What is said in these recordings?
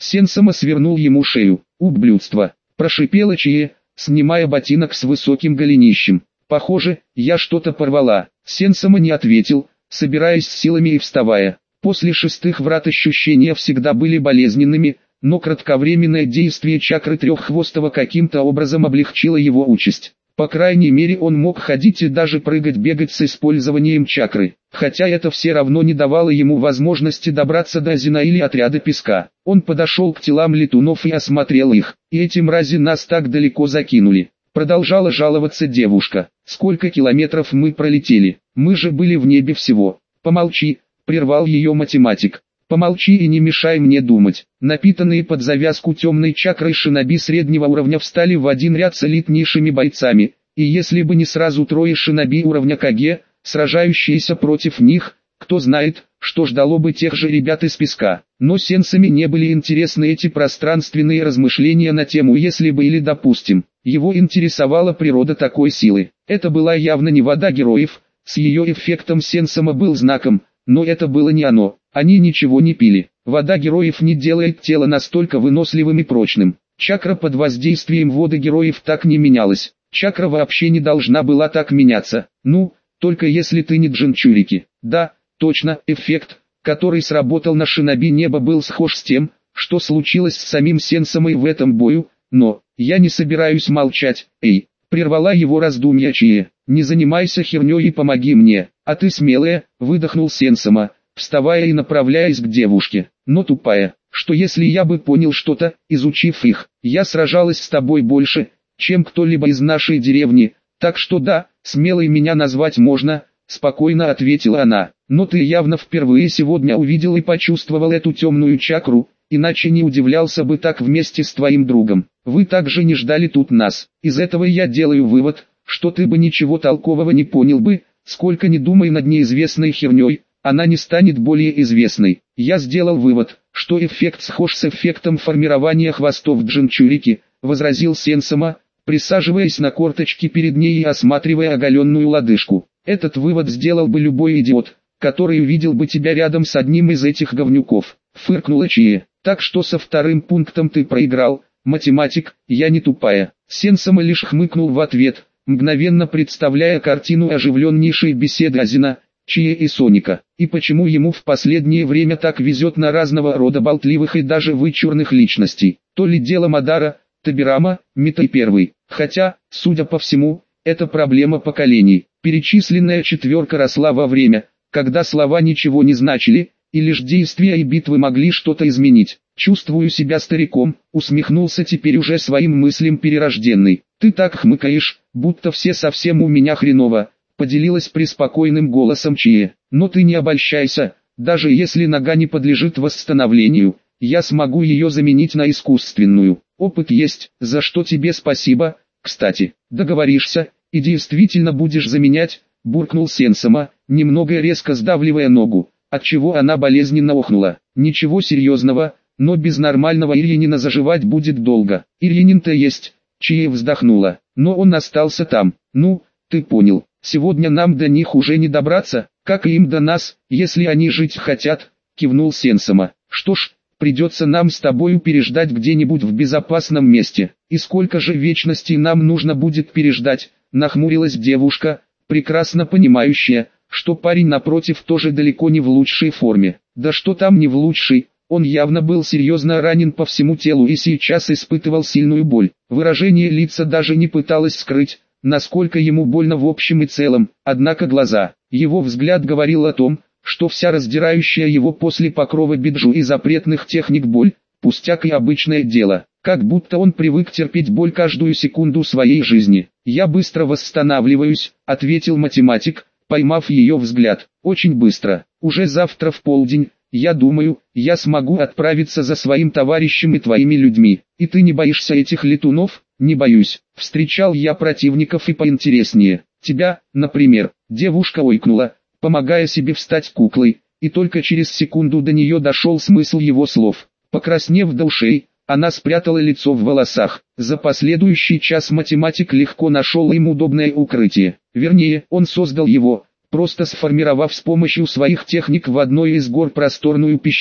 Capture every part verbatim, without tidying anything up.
Сенсома свернул ему шею. «Ублюдство!» – прошипела Чие, снимая ботинок с высоким голенищем. «Похоже, я что-то порвала». Сенсома не ответил, собираясь с силами и вставая. После шестых врат ощущения всегда были болезненными, но кратковременное действие чакры треххвостого каким-то образом облегчило его участь. По крайней мере он мог ходить и даже прыгать-бегать с использованием чакры, хотя это все равно не давало ему возможности добраться до Азина или отряда песка. Он подошел к телам летунов и осмотрел их, и эти мрази нас так далеко закинули. Продолжала жаловаться девушка. «Сколько километров мы пролетели? Мы же были в небе всего». «Помолчи», — прервал ее математик. «Помолчи и не мешай мне думать». Напитанные под завязку темной чакрой шиноби среднего уровня встали в один ряд с элитнейшими бойцами, и если бы не сразу трое шиноби уровня Каге, сражающиеся против них, кто знает, что ждало бы тех же ребят из песка. Но сенсами не были интересны эти пространственные размышления на тему «если бы» или «допустим». Его интересовала природа такой силы. Это была явно не вода героев, с ее эффектом сенсома был знаком, но это было не оно. Они ничего не пили. Вода героев не делает тело настолько выносливым и прочным. Чакра под воздействием воды героев так не менялась. Чакра вообще не должна была так меняться. Ну, только если ты не джинчурики. Да, точно, эффект, который сработал на шиноби неба, был схож с тем, что случилось с самим Сенсомой в этом бою, но я не собираюсь молчать. Эй, прервала его раздумья Чие. Не занимайся херней и помоги мне. А ты смелая, выдохнул Сенсома, вставая и направляясь к девушке. Но тупая, что если я бы понял что-то, изучив их, я сражалась с тобой больше, чем кто-либо из нашей деревни, так что да, смелой меня назвать можно, спокойно ответила она. Но ты явно впервые сегодня увидел и почувствовал эту темную чакру, иначе не удивлялся бы так вместе с твоим другом. Вы также не ждали тут нас. Из этого я делаю вывод, что ты бы ничего толкового не понял бы, сколько ни думай над неизвестной херней, она не станет более известной. Я сделал вывод, что эффект схож с эффектом формирования хвостов джинчурики, возразил Сенсома, присаживаясь на корточки перед ней и осматривая оголенную лодыжку. Этот вывод сделал бы любой идиот, который увидел бы тебя рядом с одним из этих говнюков. Фыркнула Чие. Так что со вторым пунктом ты проиграл, математик, я не тупая. Сенсома лишь хмыкнул в ответ, мгновенно представляя картину оживленнейшей беседы Азина, Чие и Соника. И почему ему в последнее время так везет на разного рода болтливых и даже вычурных личностей. То ли дело Мадара, Табирама, Митай Первый. Хотя, судя по всему, это проблема поколений. Перечисленная четверка росла во время, когда слова ничего не значили, и лишь действия и битвы могли что-то изменить. «Чувствую себя стариком», усмехнулся теперь уже своим мыслям перерожденный. «Ты так хмыкаешь, будто все совсем у меня хреново», поделилась преспокойным голосом Чие. «Но ты не обольщайся, даже если нога не подлежит восстановлению, я смогу ее заменить на искусственную. Опыт есть, за что тебе спасибо. Кстати, договоришься, и действительно будешь заменять», буркнул Сенсома, немного резко сдавливая ногу, отчего она болезненно охнула. «Ничего серьезного, но без нормального Ирьянина заживать будет долго». «Ирьянин-то есть», Чие вздохнула, но он остался там. «Ну, ты понял, сегодня нам до них уже не добраться, как и им до нас, если они жить хотят», кивнул Сенсома. «Что ж, придется нам с тобою переждать где-нибудь в безопасном месте. И сколько же вечностей нам нужно будет переждать?» нахмурилась девушка, прекрасно понимающая, что парень напротив тоже далеко не в лучшей форме. Да что там не в лучшей, он явно был серьезно ранен по всему телу и сейчас испытывал сильную боль. Выражение лица даже не пыталось скрыть, насколько ему больно в общем и целом, однако глаза, его взгляд говорил о том, что вся раздирающая его после покрова биджу и запретных техник боль, пустяк и обычное дело, как будто он привык терпеть боль каждую секунду своей жизни. «Я быстро восстанавливаюсь», — ответил математик, поймав ее взгляд. «Очень быстро. Уже завтра в полдень, я думаю, я смогу отправиться за своим товарищем и твоими людьми. И ты не боишься этих летунов?» «Не боюсь. Встречал я противников и поинтереснее. Тебя, например». Девушка ойкнула, помогая себе встать куклой, и только через секунду до нее дошел смысл его слов. Покраснев до ушей, она спрятала лицо в волосах. За последующий час математик легко нашел им удобное укрытие. Вернее, он создал его, просто сформировав с помощью своих техник в одной из гор просторную пещеру.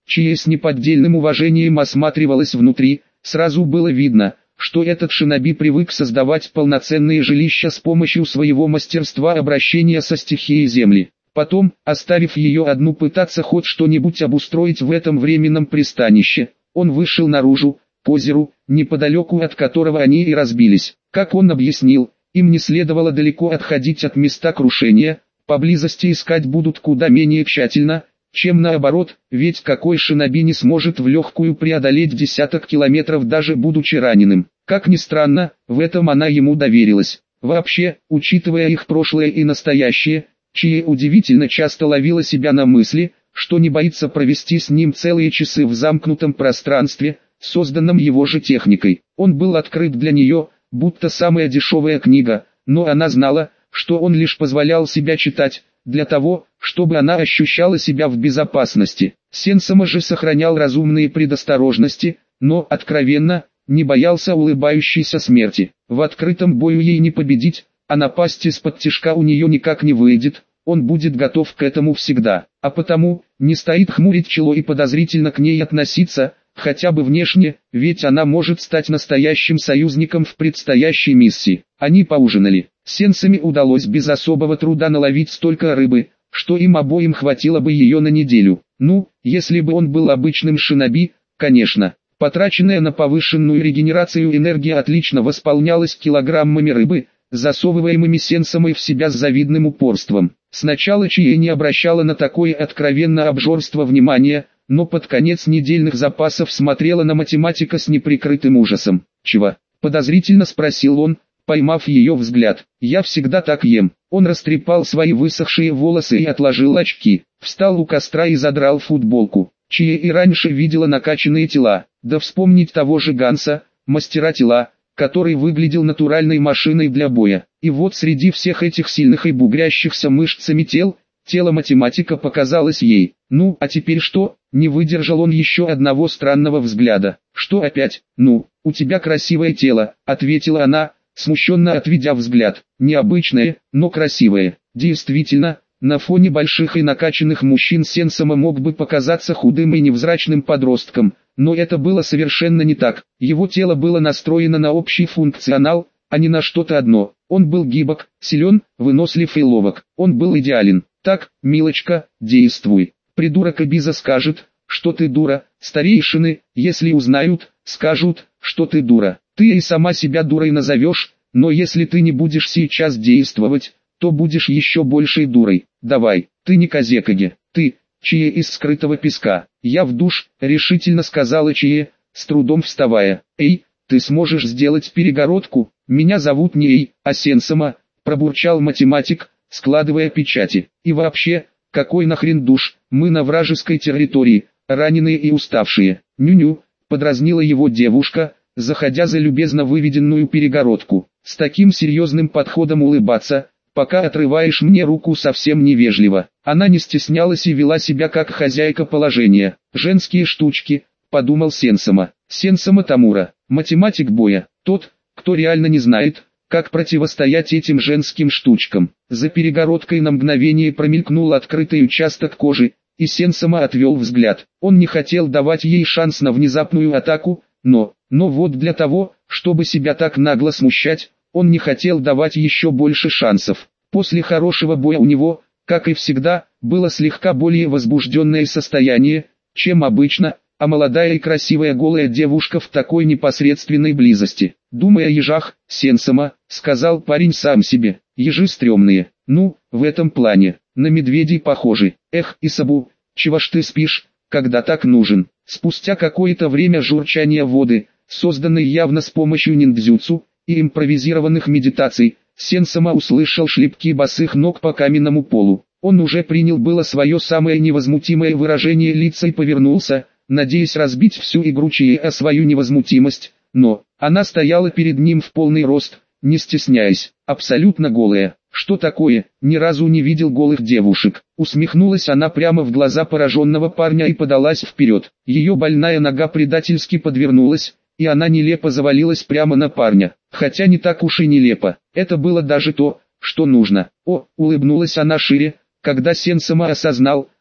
Чие с неподдельным уважением осматривалась внутри. Сразу было видно, что этот шиноби привык создавать полноценные жилища с помощью своего мастерства обращения со стихией земли. Потом, оставив ее одну пытаться хоть что-нибудь обустроить в этом временном пристанище, он вышел наружу, к озеру, неподалеку от которого они и разбились. Как он объяснил, им не следовало далеко отходить от места крушения, поблизости искать будут куда менее тщательно, чем наоборот, ведь какой шиноби не сможет в легкую преодолеть десяток километров даже будучи раненым. Как ни странно, в этом она ему доверилась. Вообще, учитывая их прошлое и настоящее, Чие удивительно часто ловила себя на мысли, что не боится провести с ним целые часы в замкнутом пространстве, созданном его же техникой. Он был открыт для нее, будто самая дешевая книга, но она знала, что он лишь позволял себя читать, для того, чтобы она ощущала себя в безопасности. Сенсома же сохранял разумные предосторожности, но, откровенно, не боялся улыбающейся смерти. В открытом бою ей не победить, а напасть из-под тишка у нее никак не выйдет, он будет готов к этому всегда, а потому, не стоит хмурить чело и подозрительно к ней относиться, хотя бы внешне, ведь она может стать настоящим союзником в предстоящей миссии. Они поужинали. Сенсами удалось без особого труда наловить столько рыбы, что им обоим хватило бы ее на неделю. Ну, если бы он был обычным шиноби, конечно. Потраченная на повышенную регенерацию энергия отлично восполнялась килограммами рыбы, засовываемыми Сенсомой в себя с завидным упорством. Сначала Чие не обращала на такое откровенно обжорство внимания, но под конец недельных запасов смотрела на математика с неприкрытым ужасом. «Чего?» – подозрительно спросил он, поймав ее взгляд. «Я всегда так ем». Он растрепал свои высохшие волосы и отложил очки, встал у костра и задрал футболку. Чие и раньше видела накачанные тела, да вспомнить того же Ганса, мастера тела, который выглядел натуральной машиной для боя. И вот среди всех этих сильных и бугрящихся мышцами тел, тело математика показалось ей. «Ну, а теперь что?» Не выдержал он еще одного странного взгляда. «Что опять?» «Ну, у тебя красивое тело», ответила она, смущенно отведя взгляд. «Необычное, но красивое». Действительно, на фоне больших и накачанных мужчин Сенсома мог бы показаться худым и невзрачным подростком, но это было совершенно не так. Его тело было настроено на общий функционал, а не на что-то одно. Он был гибок, силен, вынослив и ловок. Он был идеален. «Так, милочка, действуй. Придурок Абиза скажет, что ты дура. Старейшины, если узнают, скажут, что ты дура. Ты и сама себя дурой назовешь, но если ты не будешь сейчас действовать, то будешь еще большей дурой. Давай, ты не Казекаге, ты, Чие из скрытого песка. Я в душ», решительно сказала Чие, с трудом вставая. «Эй, ты сможешь сделать перегородку? Меня зовут не Эй, а Сенсома», пробурчал математик, складывая печати. «И вообще, какой нахрен душ, мы на вражеской территории, раненые и уставшие». «Ню-ню», подразнила его девушка, заходя за любезно выведенную перегородку. «С таким серьезным подходом улыбаться, пока отрываешь мне руку, совсем невежливо». Она не стеснялась и вела себя как хозяйка положения. «Женские штучки», подумал Сенсома. Сенсома Тамура, математик боя, тот, кто реально не знает, как противостоять этим женским штучкам. За перегородкой на мгновение промелькнул открытый участок кожи, и Сенсома отвел взгляд. Он не хотел давать ей шанс на внезапную атаку, но, но вот для того, чтобы себя так нагло смущать, он не хотел давать еще больше шансов. После хорошего боя у него, как и всегда, было слегка более возбужденное состояние, чем обычно, а молодая и красивая голая девушка в такой непосредственной близости. «Думая о ежах, Сенсома», — сказал парень сам себе, — «ежи стрёмные, ну, в этом плане, на медведей похожи. Эх, Исабу, чего ж ты спишь, когда так нужен?» Спустя какое-то время журчания воды, созданной явно с помощью ниндзюцу и импровизированных медитаций, Сенсома услышал шлепки босых ног по каменному полу. Он уже принял было свое самое невозмутимое выражение лица и повернулся, надеясь разбить всю игру Чие о свою невозмутимость, но она стояла перед ним в полный рост, не стесняясь, абсолютно голая. «Что такое? Ни разу не видел голых девушек». Усмехнулась она прямо в глаза пораженного парня и подалась вперед. Ее больная нога предательски подвернулась, и она нелепо завалилась прямо на парня. Хотя не так уж и нелепо, это было даже то, что нужно. «О», улыбнулась она шире, когда Сенсома осознал,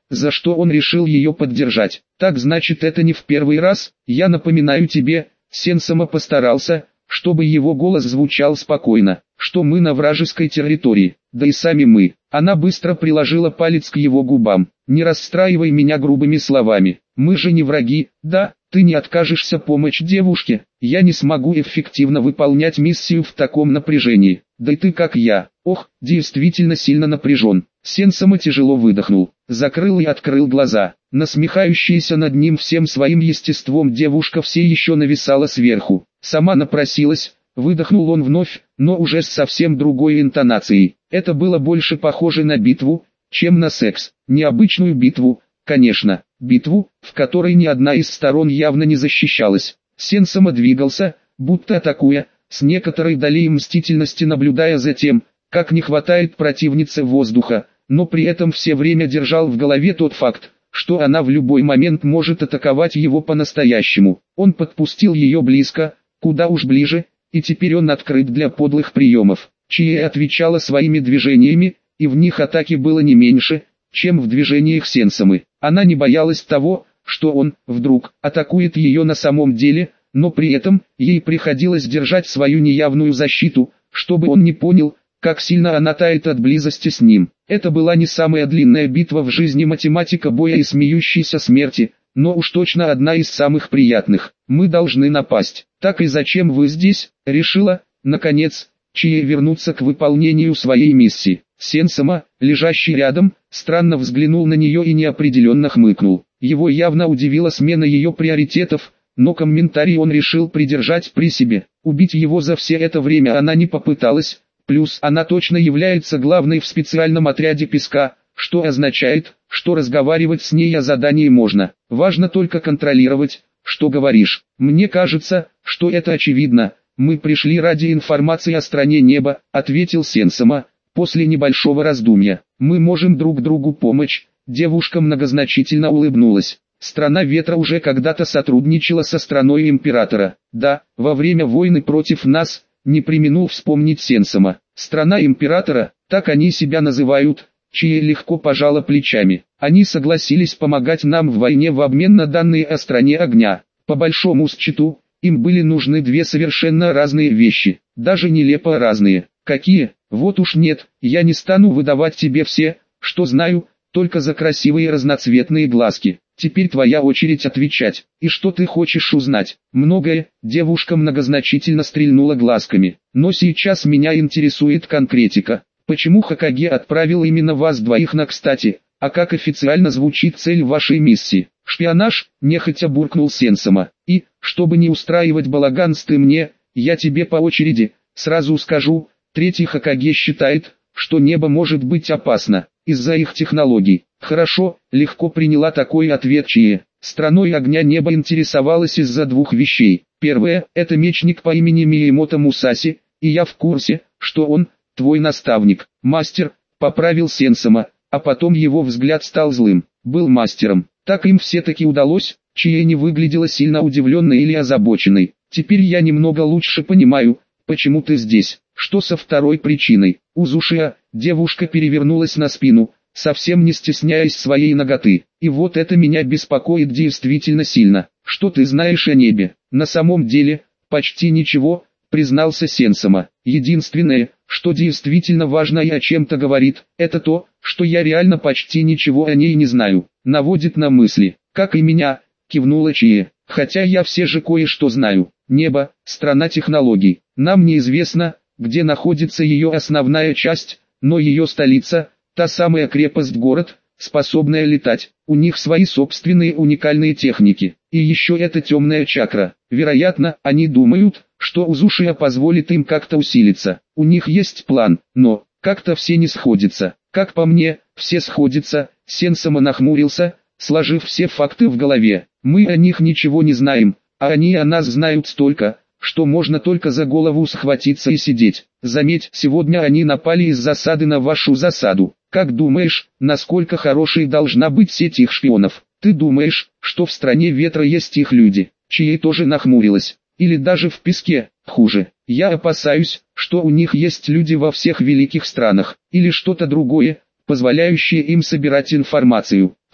за что он решил ее поддержать. Так значит, это не в первый раз. Я напоминаю тебе, Сен-Сама постарался, чтобы его голос звучал спокойно, что мы на вражеской территории, да и сами мы. Она быстро приложила палец к его губам. Не расстраивай меня грубыми словами. Мы же не враги, да? Ты не откажешься помочь девушке. Я не смогу эффективно выполнять миссию в таком напряжении. Да и ты как я. Ох, действительно сильно напряжен. Сен-Сама тяжело выдохнул, закрыл и открыл глаза. Насмехающаяся над ним всем своим естеством девушка все еще нависала сверху. Сама напросилась, выдохнул он вновь, но уже с совсем другой интонацией. Это было больше похоже на битву, чем на секс. Необычную битву, конечно, битву, в которой ни одна из сторон явно не защищалась. Сен-Сама двигался, будто атакуя, с некоторой долей мстительности наблюдая за тем, как не хватает противнице воздуха, но при этом все время держал в голове тот факт, что она в любой момент может атаковать его по-настоящему. Он подпустил ее близко, куда уж ближе, и теперь он открыт для подлых приемов. Чие отвечала своими движениями, и в них атаки было не меньше, чем в движениях Сен-Самы. Она не боялась того, что он, вдруг, атакует ее на самом деле, но при этом, ей приходилось держать свою неявную защиту, чтобы он не понял, как сильно она тает от близости с ним. Это была не самая длинная битва в жизни математика боя и смеющейся смерти, но уж точно одна из самых приятных. Мы должны напасть. Так и зачем вы здесь? Решила, наконец, Чие вернуться к выполнению своей миссии. Сен-Сама, лежащий рядом, странно взглянул на нее и неопределенно хмыкнул. Его явно удивила смена ее приоритетов, но комментарий он решил придержать при себе. Убить его за все это время она не попыталась. Плюс она точно является главной в специальном отряде Песка, что означает, что разговаривать с ней о задании можно. Важно только контролировать, что говоришь. Мне кажется, что это очевидно. Мы пришли ради информации о стране неба, ответил Сен-Сама, после небольшого раздумья. Мы можем друг другу помочь. Девушка многозначительно улыбнулась. Страна ветра уже когда-то сотрудничала со страной императора. Да, во время войны против нас, не преминул вспомнить Сен-Сама. Страна императора, так они себя называют, Чие легко пожала плечами. Они согласились помогать нам в войне в обмен на данные о стране огня. По большому счету, им были нужны две совершенно разные вещи, даже нелепо разные. Какие? Вот уж нет, я не стану выдавать тебе все, что знаю, только за красивые разноцветные глазки. Теперь твоя очередь отвечать. И что ты хочешь узнать? Многое. Девушка многозначительно стрельнула глазками. Но сейчас меня интересует конкретика. Почему Хокаге отправил именно вас двоих на кстати? А как официально звучит цель вашей миссии? Шпионаж? Нехотя буркнул Сен-Сама. И, чтобы не устраивать балаган с ты мне, я тебе по очереди, сразу скажу, третий Хокаге считает, что небо может быть опасно, из-за их технологий. Хорошо, легко приняла такой ответ Чие. Страной огня небо интересовалась из-за двух вещей. Первое, это мечник по имени Миямото Мусаси, и я в курсе, что он, твой наставник, мастер, поправил Сен-Сама, а потом его взгляд стал злым. Был мастером. Так им все-таки удалось. Чие не выглядела сильно удивленной или озабоченной. Теперь я немного лучше понимаю, почему ты здесь. Что со второй причиной? Узушия, девушка перевернулась на спину, совсем не стесняясь своей наготы. И вот это меня беспокоит действительно сильно. Что ты знаешь о небе? На самом деле, почти ничего, признался Сен-Сама. Единственное, что действительно важно и о чем-то говорит, это то, что я реально почти ничего о ней не знаю. Наводит на мысли, как и меня, кивнула Чие. Хотя я все же кое-что знаю. Небо, страна технологий. Нам неизвестно, где находится ее основная часть, но ее столица, та самая крепость-город, способная летать. У них свои собственные уникальные техники. И еще эта темная чакра. Вероятно, они думают, что Узушия позволит им как-то усилиться. У них есть план, но как-то все не сходятся. Как по мне, все сходятся. Сен-Сама нахмурился, сложив все факты в голове. Мы о них ничего не знаем, а они о нас знают столько, что можно только за голову схватиться и сидеть. Заметь, сегодня они напали из засады на вашу засаду. Как думаешь, насколько хорошей должна быть сеть их шпионов? Ты думаешь, что в стране ветра есть их люди? Чие тоже нахмурилась. Или даже в Песке, хуже. Я опасаюсь, что у них есть люди во всех великих странах, или что-то другое, позволяющее им собирать информацию.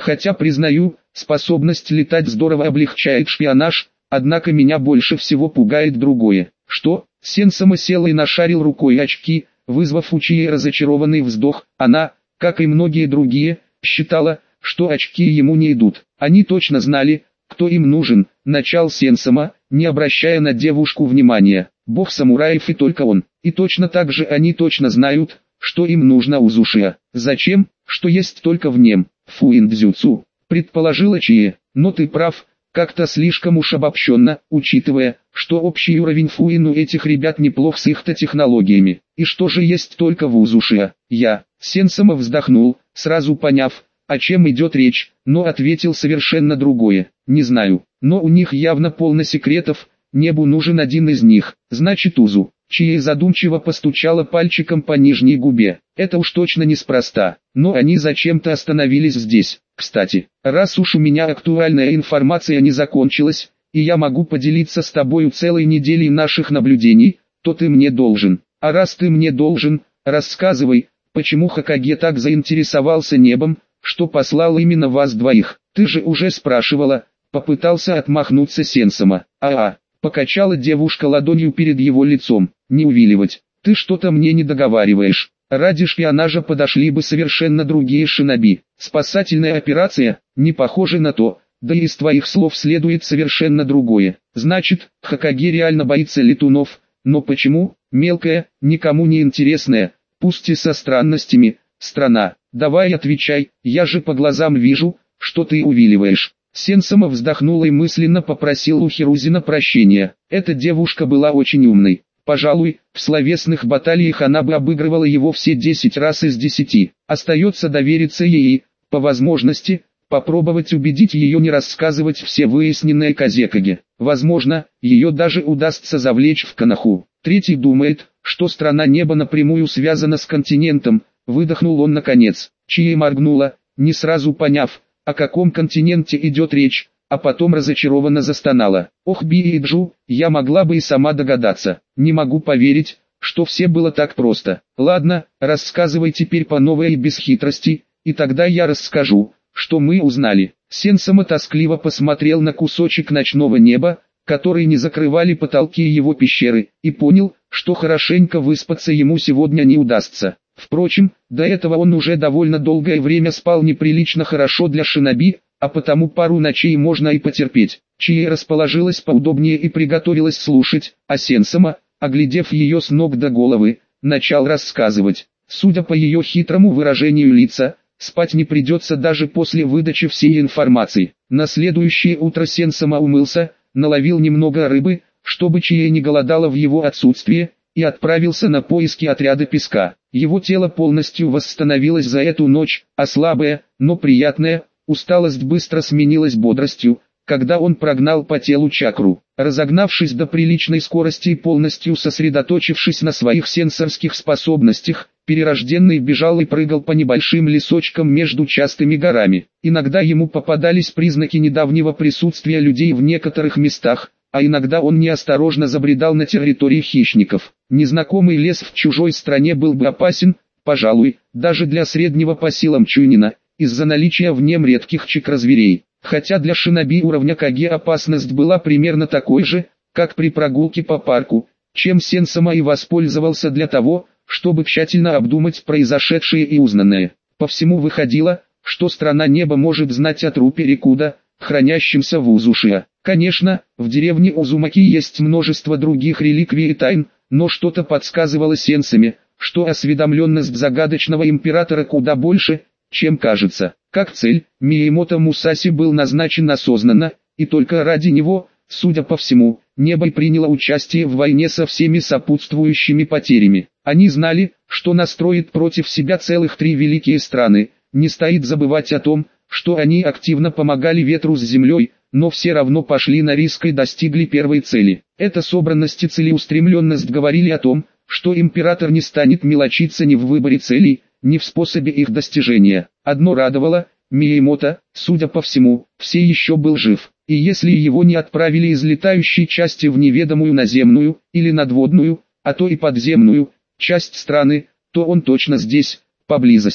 Хотя, признаю, способность летать здорово облегчает шпионаж, однако меня больше всего пугает другое. Что? Сенсома сел и нашарил рукой очки, вызвав у Чии разочарованный вздох. Она, как и многие другие, считала, что очки ему не идут. Они точно знали, кто им нужен, начал Сенсома, не обращая на девушку внимания. Бог самураев и только он. И точно так же они точно знают, что им нужно Узушия. Зачем? Что есть только в нем. Фуиндзюцу, предположила Чие. Но ты прав, как-то слишком уж обобщенно, учитывая, что общий уровень Фуин у этих ребят неплох с их-то технологиями. И что же есть только в Узушия? Я, Сенсома вздохнул, сразу поняв, о чем идет речь, но ответил совершенно другое. Не знаю, но у них явно полно секретов, небу нужен один из них, значит Узу. Чия задумчиво постучала пальчиком по нижней губе. Это уж точно неспроста, но они зачем-то остановились здесь. Кстати, раз уж у меня актуальная информация не закончилась, и я могу поделиться с тобою целой неделей наших наблюдений, то ты мне должен. А раз ты мне должен, рассказывай, почему Хокаге так заинтересовался небом, что послал именно вас двоих. Ты же уже спрашивала, попытался отмахнуться Сенсома. А-а, покачала девушка ладонью перед его лицом. Не увиливать, ты что-то мне не договариваешь. Ради шпионажа подошли бы совершенно другие шиноби. Спасательная операция, не похоже на то, да и из твоих слов следует совершенно другое. Значит, Хокаге реально боится летунов, но почему? Мелкая, никому не интересная, пусть и со странностями, страна. Давай отвечай, я же по глазам вижу, что ты увиливаешь. Сенсома вздохнул и мысленно попросил у Хирузина прощения. Эта девушка была очень умной. Пожалуй, в словесных баталиях она бы обыгрывала его все десять раз из десяти. Остается довериться ей и, по возможности, попробовать убедить ее не рассказывать все выясненное Казекаге. Возможно, ее даже удастся завлечь в Коноху. Третий думает, что страна неба напрямую связана с континентом, выдохнул он наконец. Чия моргнула, не сразу поняв, о каком континенте идет речь, а потом разочарованно застонала. Ох, Бииджу, я могла бы и сама догадаться. Не могу поверить, что все было так просто. Ладно, рассказывай теперь по новой и без хитрости, и тогда я расскажу, что мы узнали. Сенсома тоскливо посмотрел на кусочек ночного неба, который не закрывали потолки его пещеры, и понял, что хорошенько выспаться ему сегодня не удастся. Впрочем, до этого он уже довольно долгое время спал неприлично хорошо для шиноби, а потому пару ночей можно и потерпеть. Чия расположилась поудобнее и приготовилась слушать, а Сенсома, оглядев ее с ног до головы, начал рассказывать. Судя по ее хитрому выражению лица, спать не придется даже после выдачи всей информации. На следующее утро Сенсома умылся, наловил немного рыбы, чтобы Чия не голодала в его отсутствие, и отправился на поиски отряда песка. Его тело полностью восстановилось за эту ночь, а слабая, но приятная усталость быстро сменилась бодростью, когда он прогнал по телу чакру. Разогнавшись до приличной скорости и полностью сосредоточившись на своих сенсорских способностях, перерожденный бежал и прыгал по небольшим лесочкам между частыми горами. Иногда ему попадались признаки недавнего присутствия людей в некоторых местах, а иногда он неосторожно забредал на территории хищников. Незнакомый лес в чужой стране был бы опасен, пожалуй, даже для среднего по силам чунина, из-за наличия в нем редких чакрозверей. Хотя для шиноби уровня Каге опасность была примерно такой же, как при прогулке по парку, чем Сенсома и воспользовался для того, чтобы тщательно обдумать произошедшее и узнанное. По всему выходило, что страна неба может знать о трупе Рикуда, хранящемся в Узушия. Конечно, в деревне Узумаки есть множество других реликвий и тайн, но что-то подсказывало Сенсоме, что осведомленность загадочного императора куда больше, чем кажется. Как цель, Миямото Мусаси был назначен осознанно, и только ради него, судя по всему, небо приняло участие в войне со всеми сопутствующими потерями. Они знали, что настроит против себя целых три великие страны. Не стоит забывать о том, что они активно помогали ветру с землей, но все равно пошли на риск и достигли первой цели. Эта собранность и целеустремленность говорили о том, что император не станет мелочиться ни в выборе целей, ни в способе их достижения. Одно радовало, Миямото, судя по всему, все еще был жив, и если его не отправили из летающей части в неведомую наземную, или надводную, а то и подземную, часть страны, то он точно здесь, поблизости.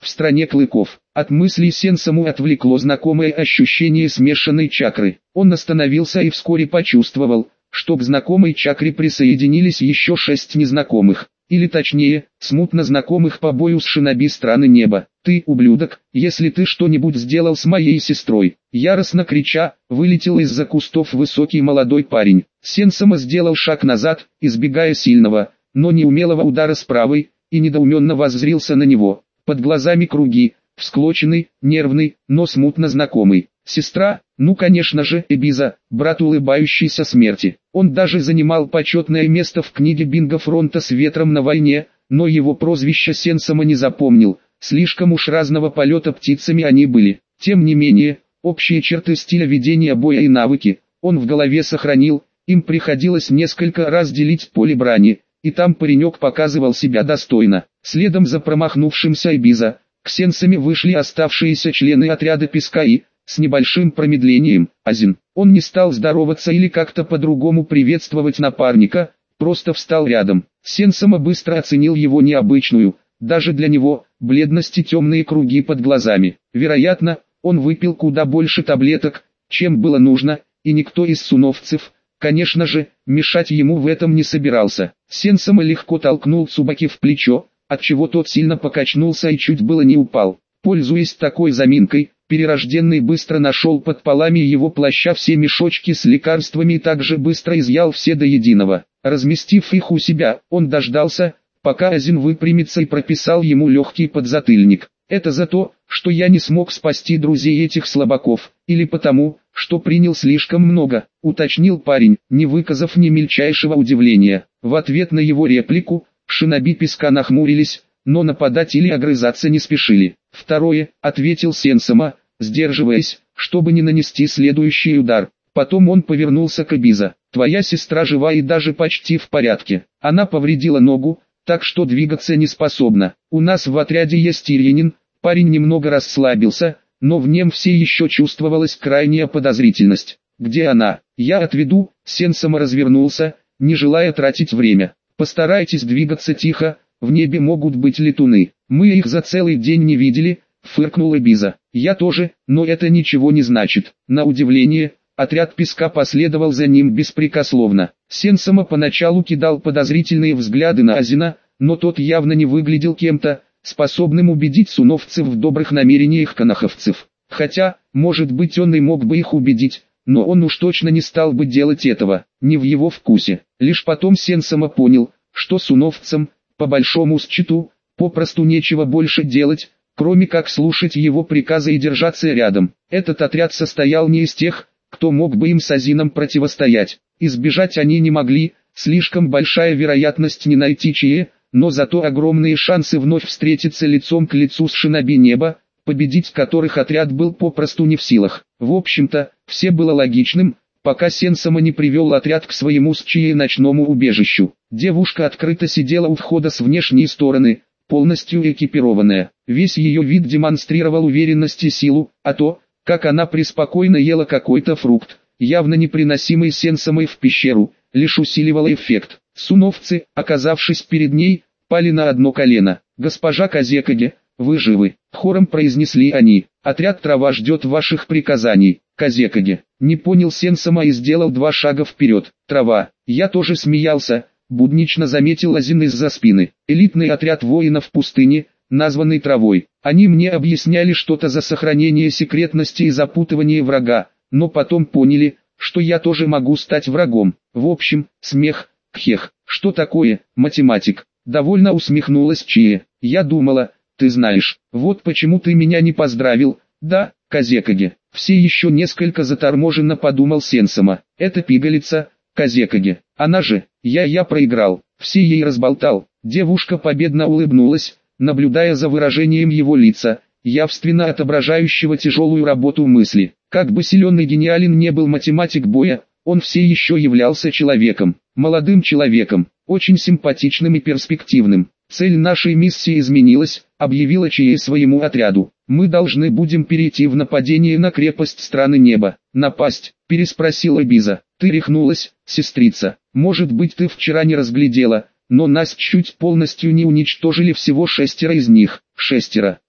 в стране клыков. От мыслей Сенсаму отвлекло знакомое ощущение смешанной чакры. Он остановился и вскоре почувствовал, что к знакомой чакре присоединились еще шесть незнакомых. Или точнее, смутно знакомых по бою с шиноби страны неба. «Ты, ублюдок, если ты что-нибудь сделал с моей сестрой!» Яростно крича, вылетел из-за кустов высокий молодой парень. Сенсама сделал шаг назад, избегая сильного, но неумелого удара с правой, и недоуменно воззрился на него. Под глазами круги, всклоченный, нервный, но смутно знакомый. Сестра, ну конечно же, Эбиза, брат улыбающийся смерти. Он даже занимал почетное место в книге Бинго фронта с ветром на войне, но его прозвище Сенсама не запомнил, слишком уж разного полета птицами они были. Тем не менее, общие черты стиля ведения боя и навыки, он в голове сохранил, им приходилось несколько раз делить поле брани, и там паренек показывал себя достойно. Следом за промахнувшимся Эбиза, к Сенсаме вышли оставшиеся члены отряда Песка и, с небольшим промедлением, Азин. Он не стал здороваться или как-то по-другому приветствовать напарника, просто встал рядом. Сенсама быстро оценил его необычную, даже для него, бледность и темные круги под глазами. Вероятно, он выпил куда больше таблеток, чем было нужно, и никто из суновцев, конечно же, мешать ему в этом не собирался. Сенсама легко толкнул Цубаки в плечо, отчего тот сильно покачнулся и чуть было не упал. Пользуясь такой заминкой, Перерожденный быстро нашел под полами его плаща все мешочки с лекарствами и также быстро изъял все до единого. Разместив их у себя, он дождался, пока Азин выпрямится, и прописал ему легкий подзатыльник. «Это за то, что я не смог спасти друзей этих слабаков, или потому, что принял слишком много», — уточнил парень, не выказав ни мельчайшего удивления. В ответ на его реплику, шиноби Песка нахмурились, но нападать или огрызаться не спешили. «Второе», — ответил Сенсама, сдерживаясь, чтобы не нанести следующий удар. Потом он повернулся к Эбиза. «Твоя сестра жива и даже почти в порядке. Она повредила ногу, так что двигаться не способна. У нас в отряде есть Ирьянин». Парень немного расслабился, но в нем все еще чувствовалась крайняя подозрительность. «Где она? Я отведу». Сенсама развернулся, не желая тратить время. «Постарайтесь двигаться тихо, в небе могут быть летуны. Мы их за целый день не видели», — фыркнул Эбиза. «Я тоже, но это ничего не значит». На удивление, отряд Песка последовал за ним беспрекословно. Сенсама поначалу кидал подозрительные взгляды на Азина, но тот явно не выглядел кем-то, способным убедить суновцев в добрых намерениях канаховцев. Хотя, может быть, он и мог бы их убедить, но он уж точно не стал бы делать этого, не в его вкусе. Лишь потом Сенсама понял, что суновцам, по большому счету, попросту нечего больше делать, кроме как слушать его приказы и держаться рядом. Этот отряд состоял не из тех, кто мог бы им с Азином противостоять. Избежать они не могли, слишком большая вероятность не найти Чие, но зато огромные шансы вновь встретиться лицом к лицу с шиноби неба, победить которых отряд был попросту не в силах. В общем-то, все было логичным, пока Сенсама не привел отряд к своему с Чие ночному убежищу. Девушка открыто сидела у входа с внешней стороны, полностью экипированная. Весь ее вид демонстрировал уверенность и силу, а то, как она преспокойно ела какой-то фрукт, явно не приносимый Сенсамой в пещеру, лишь усиливало эффект. Суновцы, оказавшись перед ней, пали на одно колено. «Госпожа Казекаге, вы живы?» — хором произнесли они. «Отряд Трава ждет ваших приказаний, Казекаге». Не понял Сенсама и сделал два шага вперед. «Трава». Я тоже смеялся, буднично заметил Азин из-за спины. Элитный отряд воинов пустыни, названный Травой. Они мне объясняли что-то за сохранение секретности и запутывание врага, но потом поняли, что я тоже могу стать врагом. В общем, смех, кхех. «Что такое, математик?» Довольно усмехнулась Чие. «Я думала, ты знаешь, вот почему ты меня не поздравил». «Да, Казекаге». Все еще несколько заторможенно подумал Сенсама. «Это пигалица, Казекаге. Она же, я-я проиграл, все ей разболтал». Девушка победно улыбнулась, наблюдая за выражением его лица, явственно отображающего тяжелую работу мысли. Как бы силен и гениален не был математик боя, он все еще являлся человеком, молодым человеком, очень симпатичным и перспективным. «Цель нашей миссии изменилась», — объявила Чие своему отряду. «Мы должны будем перейти в нападение на крепость Страны Неба». «Напасть?» — переспросила Эбиза. «Ты рехнулась, сестрица. Может быть, ты вчера не разглядела, но нас чуть полностью не уничтожили всего шестеро из них». «Шестеро.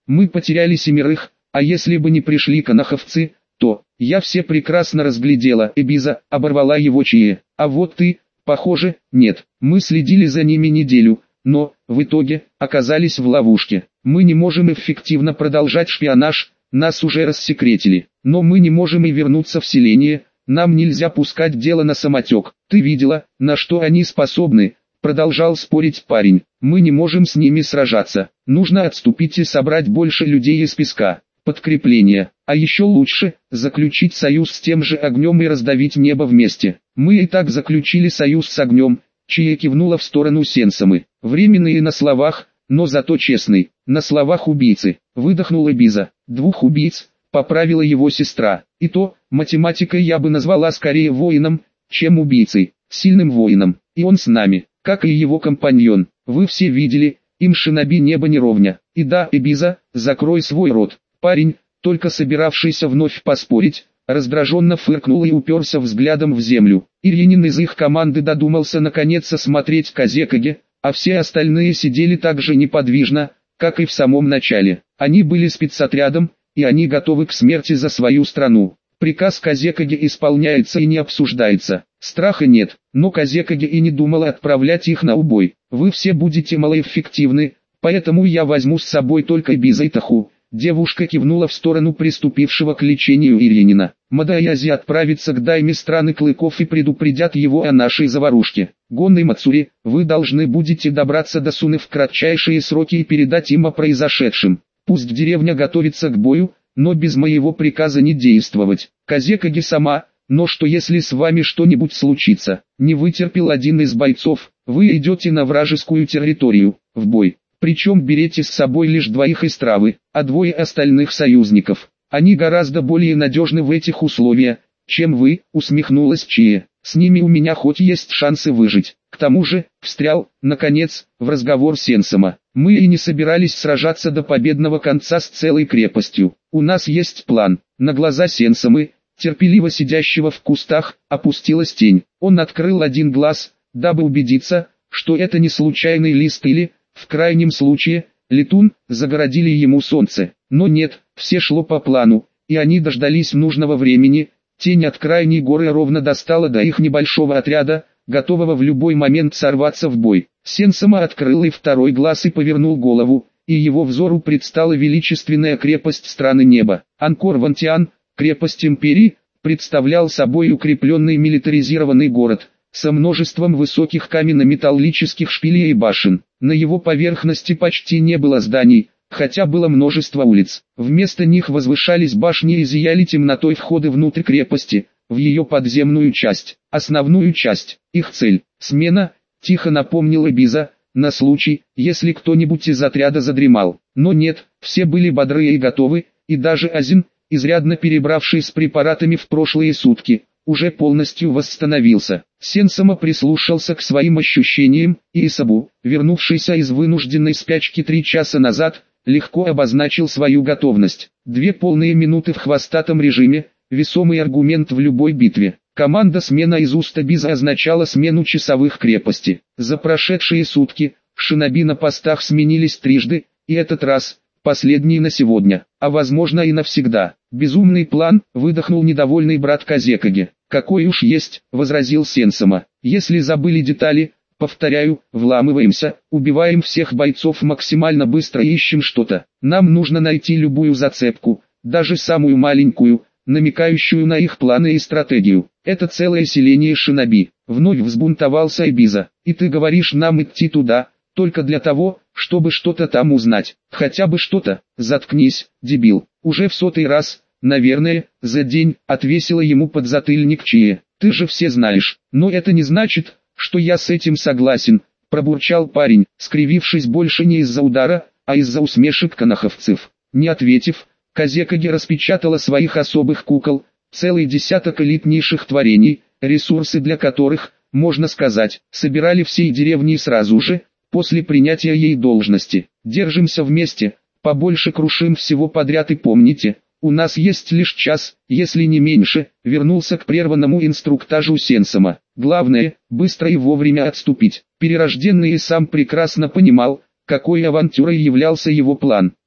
Мы потеряли семерых, а если бы не пришли канаховцы, то... Я все прекрасно разглядела, Эбиза, оборвала его Чие. А вот ты, похоже, нет. Мы следили за ними неделю, но, в итоге, оказались в ловушке. Мы не можем эффективно продолжать шпионаж, нас уже рассекретили. Но мы не можем и вернуться в селение, нам нельзя пускать дело на самотек. Ты видела, на что они способны, продолжал спорить парень. Мы не можем с ними сражаться. Нужно отступить и собрать больше людей из песка. Подкрепление. А еще лучше, заключить союз с тем же огнем и раздавить небо вместе. Мы и так заключили союз с огнем, Чия кивнула в сторону Сенсамы. Временный на словах, но зато честный. На словах убийцы. Выдохнула Эбиза. Двух убийц, поправила его сестра. И то, математикой я бы назвала скорее воином, чем убийцей. Сильным воином. И он с нами, как и его компаньон. Вы все видели, им шиноби небо не ровня. И да, Эбиза, закрой свой рот. Парень, только собиравшийся вновь поспорить, раздраженно фыркнул и уперся взглядом в землю. Ирьянин из их команды додумался наконец осмотреть Казекаге, а все остальные сидели так же неподвижно, как и в самом начале. Они были спецотрядом, и они готовы к смерти за свою страну. Приказ Казекаге исполняется и не обсуждается. Страха нет, но Казекаге и не думала отправлять их на убой. Вы все будете малоэффективны, поэтому я возьму с собой только Эбиза и Таху. Девушка кивнула в сторону приступившего к лечению Ирьянина. Мадаязи отправится к дайме страны Клыков и предупредят его о нашей заварушке. Гон и Мацури, вы должны будете добраться до Суны в кратчайшие сроки и передать им о произошедшем. Пусть деревня готовится к бою, но без моего приказа не действовать. Казекаге сама, но что если с вами что-нибудь случится? Не вытерпел один из бойцов. Вы идете на вражескую территорию, в бой. Причем берете с собой лишь двоих из травы, а двое остальных союзников. Они гораздо более надежны в этих условиях, чем вы, усмехнулась Чия. С ними у меня хоть есть шансы выжить. К тому же, встрял, наконец, в разговор Сенсама. Мы и не собирались сражаться до победного конца с целой крепостью. У нас есть план. На глаза Сенсамы, терпеливо сидящего в кустах, опустилась тень. Он открыл один глаз, дабы убедиться, что это не случайный лист или... В крайнем случае, летун, загородили ему солнце. Но нет, все шло по плану, и они дождались нужного времени. Тень от крайней горы ровно достала до их небольшого отряда, готового в любой момент сорваться в бой. Сенсама открыл и второй глаз и повернул голову, и его взору предстала величественная крепость страны неба. Анкор-Вантиан, крепость империи, представлял собой укрепленный милитаризированный город, со множеством высоких каменно-металлических шпилей и башен. На его поверхности почти не было зданий, хотя было множество улиц. Вместо них возвышались башни и зияли темнотой входы внутрь крепости, в ее подземную часть. Основную часть, их цель, смена, тихо напомнил Эбиза, на случай, если кто-нибудь из отряда задремал. Но нет, все были бодры и готовы, и даже Азин, изрядно перебравший с препаратами в прошлые сутки, уже полностью восстановился. Сенсама прислушался к своим ощущениям, и Исабу, вернувшийся из вынужденной спячки три часа назад, легко обозначил свою готовность. Две полные минуты в хвостатом режиме, весомый аргумент в любой битве. Команда смена из уст Эбиза означала смену часовых крепости. За прошедшие сутки, шиноби на постах сменились трижды, и этот раз, последний на сегодня, а возможно и навсегда. Безумный план, выдохнул недовольный брат Казекаге. Какой уж есть, возразил Сенсама. Если забыли детали, повторяю, вламываемся, убиваем всех бойцов максимально быстро и ищем что-то. Нам нужно найти любую зацепку, даже самую маленькую, намекающую на их планы и стратегию. Это целое селение шиноби. Вновь взбунтовался Эбиза. И ты говоришь нам идти туда, только для того, чтобы что-то там узнать. Хотя бы что-то. Заткнись, дебил. Уже в сотый раз, наверное, за день, отвесила ему подзатыльник Чия. Ты же все знаешь. Но это не значит, что я с этим согласен, пробурчал парень, скривившись больше не из-за удара, а из-за усмешек канаховцев. Не ответив, Казекаге распечатала своих особых кукол, целый десяток элитнейших творений, ресурсы для которых, можно сказать, собирали всей деревни сразу же, после принятия ей должности. Держимся вместе, побольше крушим всего подряд и помните, у нас есть лишь час, если не меньше, вернулся к прерванному инструктажу Сенсама. Главное, быстро и вовремя отступить. Перерожденный и сам прекрасно понимал, какой авантюрой являлся его план.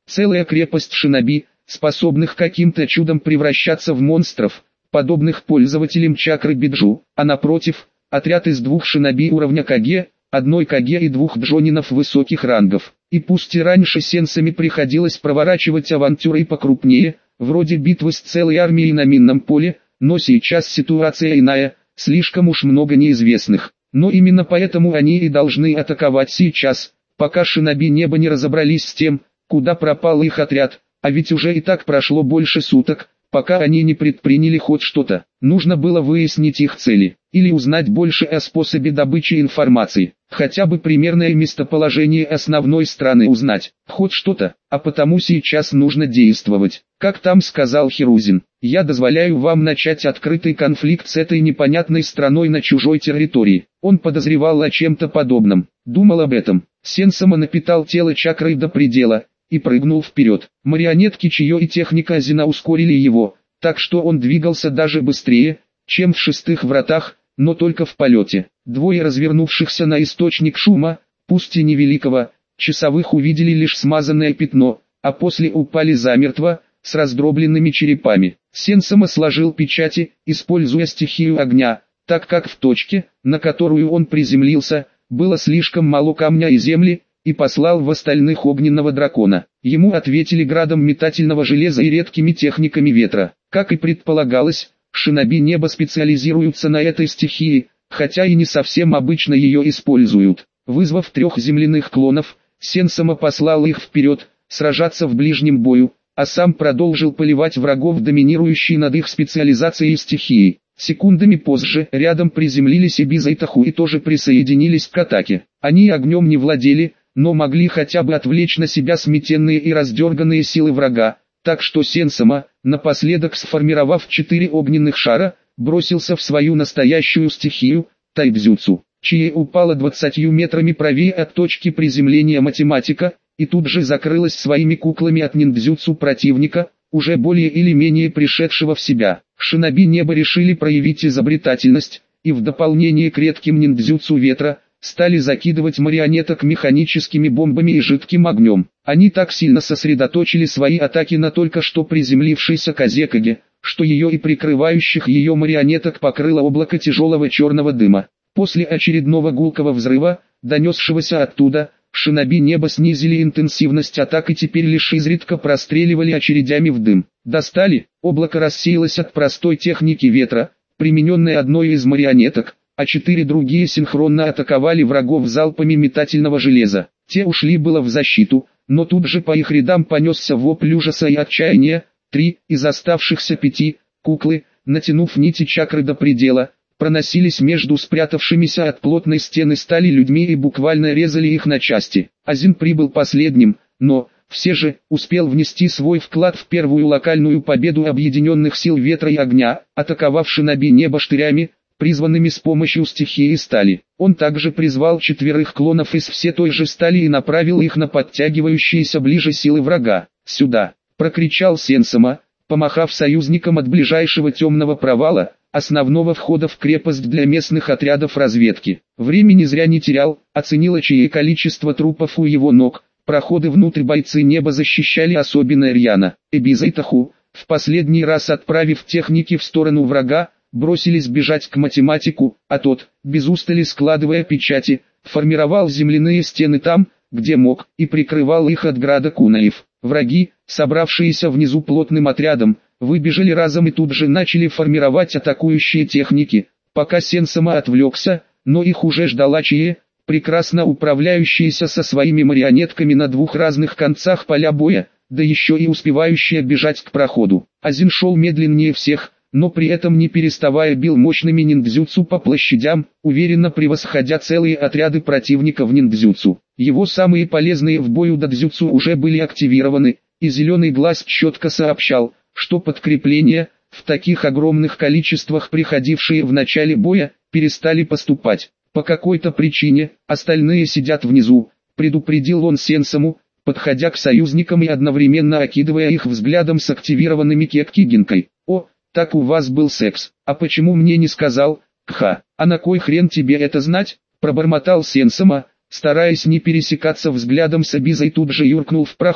Целая крепость шиноби, способных каким-то чудом превращаться в монстров, подобных пользователям чакры Биджу, а напротив, отряд из двух шиноби уровня Каге, одной Каге и двух джонинов высоких рангов. И пусть и раньше сенсами приходилось проворачивать авантюры покрупнее, вроде битвы с целой армией на минном поле, но сейчас ситуация иная, слишком уж много неизвестных. Но именно поэтому они и должны атаковать сейчас, пока шиноби неба не разобрались с тем, куда пропал их отряд, а ведь уже и так прошло больше суток, пока они не предприняли хоть что-то. Нужно было выяснить их цели, или узнать больше о способе добычи информации, хотя бы примерное местоположение основной страны узнать, хоть что-то, а потому сейчас нужно действовать. Как там сказал Хирузин, я дозволяю вам начать открытый конфликт с этой непонятной страной на чужой территории. Он подозревал о чем-то подобном, думал об этом. Сенсома напитал тело чакрой до предела и прыгнул вперед. Марионетки Чио и техника Азина ускорили его, так что он двигался даже быстрее, чем в шестых вратах, но только в полете. Двое развернувшихся на источник шума, пусть и невеликого, часовых увидели лишь смазанное пятно, а после упали замертво, с раздробленными черепами. Сенсома сложил печати, используя стихию огня, так как в точке, на которую он приземлился, было слишком мало камня и земли, и послал в остальных огненного дракона. Ему ответили градом метательного железа и редкими техниками ветра. Как и предполагалось, шиноби неба специализируются на этой стихии, хотя и не совсем обычно ее используют. Вызвав трех земляных клонов, Сенсома послал их вперед, сражаться в ближнем бою, а сам продолжил поливать врагов, доминирующей над их специализацией стихией. Секундами позже рядом приземлились и Биза и Таху и тоже присоединились к атаке. Они огнем не владели, но могли хотя бы отвлечь на себя сметенные и раздерганные силы врага, так что Сенсома, напоследок сформировав четыре огненных шара, бросился в свою настоящую стихию, тайбзюцу. Чие упала двадцатью метрами правее от точки приземления математика, и тут же закрылась своими куклами от ниндзюцу противника, уже более или менее пришедшего в себя. Шиноби неба решили проявить изобретательность, и в дополнение к редким ниндзюцу ветра, стали закидывать марионеток механическими бомбами и жидким огнем. Они так сильно сосредоточили свои атаки на только что приземлившейся Казекаге, что ее и прикрывающих ее марионеток покрыло облако тяжелого черного дыма. После очередного гулкого взрыва, донесшегося оттуда, шиноби неба снизили интенсивность атак и теперь лишь изредка простреливали очередями в дым. Достали, облако рассеялось от простой техники ветра, примененной одной из марионеток, а четыре другие синхронно атаковали врагов залпами метательного железа. Те ушли было в защиту, но тут же по их рядам понесся вопль ужаса и отчаяния. Три из оставшихся пяти, куклы, натянув нити чакры до предела, проносились между спрятавшимися от плотной стены стали людьми и буквально резали их на части. Азин прибыл последним, но, все же, успел внести свой вклад в первую локальную победу объединенных сил ветра и огня, атаковав шиноби неба штырями, призванными с помощью стихии стали. Он также призвал четверых клонов из все той же стали и направил их на подтягивающиеся ближе силы врага. «Сюда!» — прокричал Сенсома, помахав союзникам от ближайшего темного провала, основного входа в крепость для местных отрядов разведки. Времени зря не терял, оценило чье количество трупов у его ног. Проходы внутрь бойцы неба защищали особенно рьяно. Эбиза и Таху, в последний раз отправив техники в сторону врага, бросились бежать к математику, а тот, без устали складывая печати, формировал земляные стены там, где мог, и прикрывал их от града кунаев. Враги, собравшиеся внизу плотным отрядом, выбежали разом и тут же начали формировать атакующие техники, пока Сенсома отвлекся, но их уже ждала Чие, прекрасно управляющаяся со своими марионетками на двух разных концах поля боя, да еще и успевающая бежать к проходу. Азин шел медленнее всех, но при этом не переставая бил мощными ниндзюцу по площадям, уверенно превосходя целые отряды противников ниндзюцу. Его самые полезные в бою дадзюцу уже были активированы, и зеленый глаз четко сообщал, что подкрепления, в таких огромных количествах приходившие в начале боя, перестали поступать. По какой-то причине, остальные сидят внизу, предупредил он Сенсому, подходя к союзникам и одновременно окидывая их взглядом с активированными кекки-гинкой. «О, так у вас был секс, а почему мне не сказал, Кха, а на кой хрен тебе это знать?» Пробормотал Сенсома, стараясь не пересекаться взглядом с Эбизой, тут же юркнул в проход.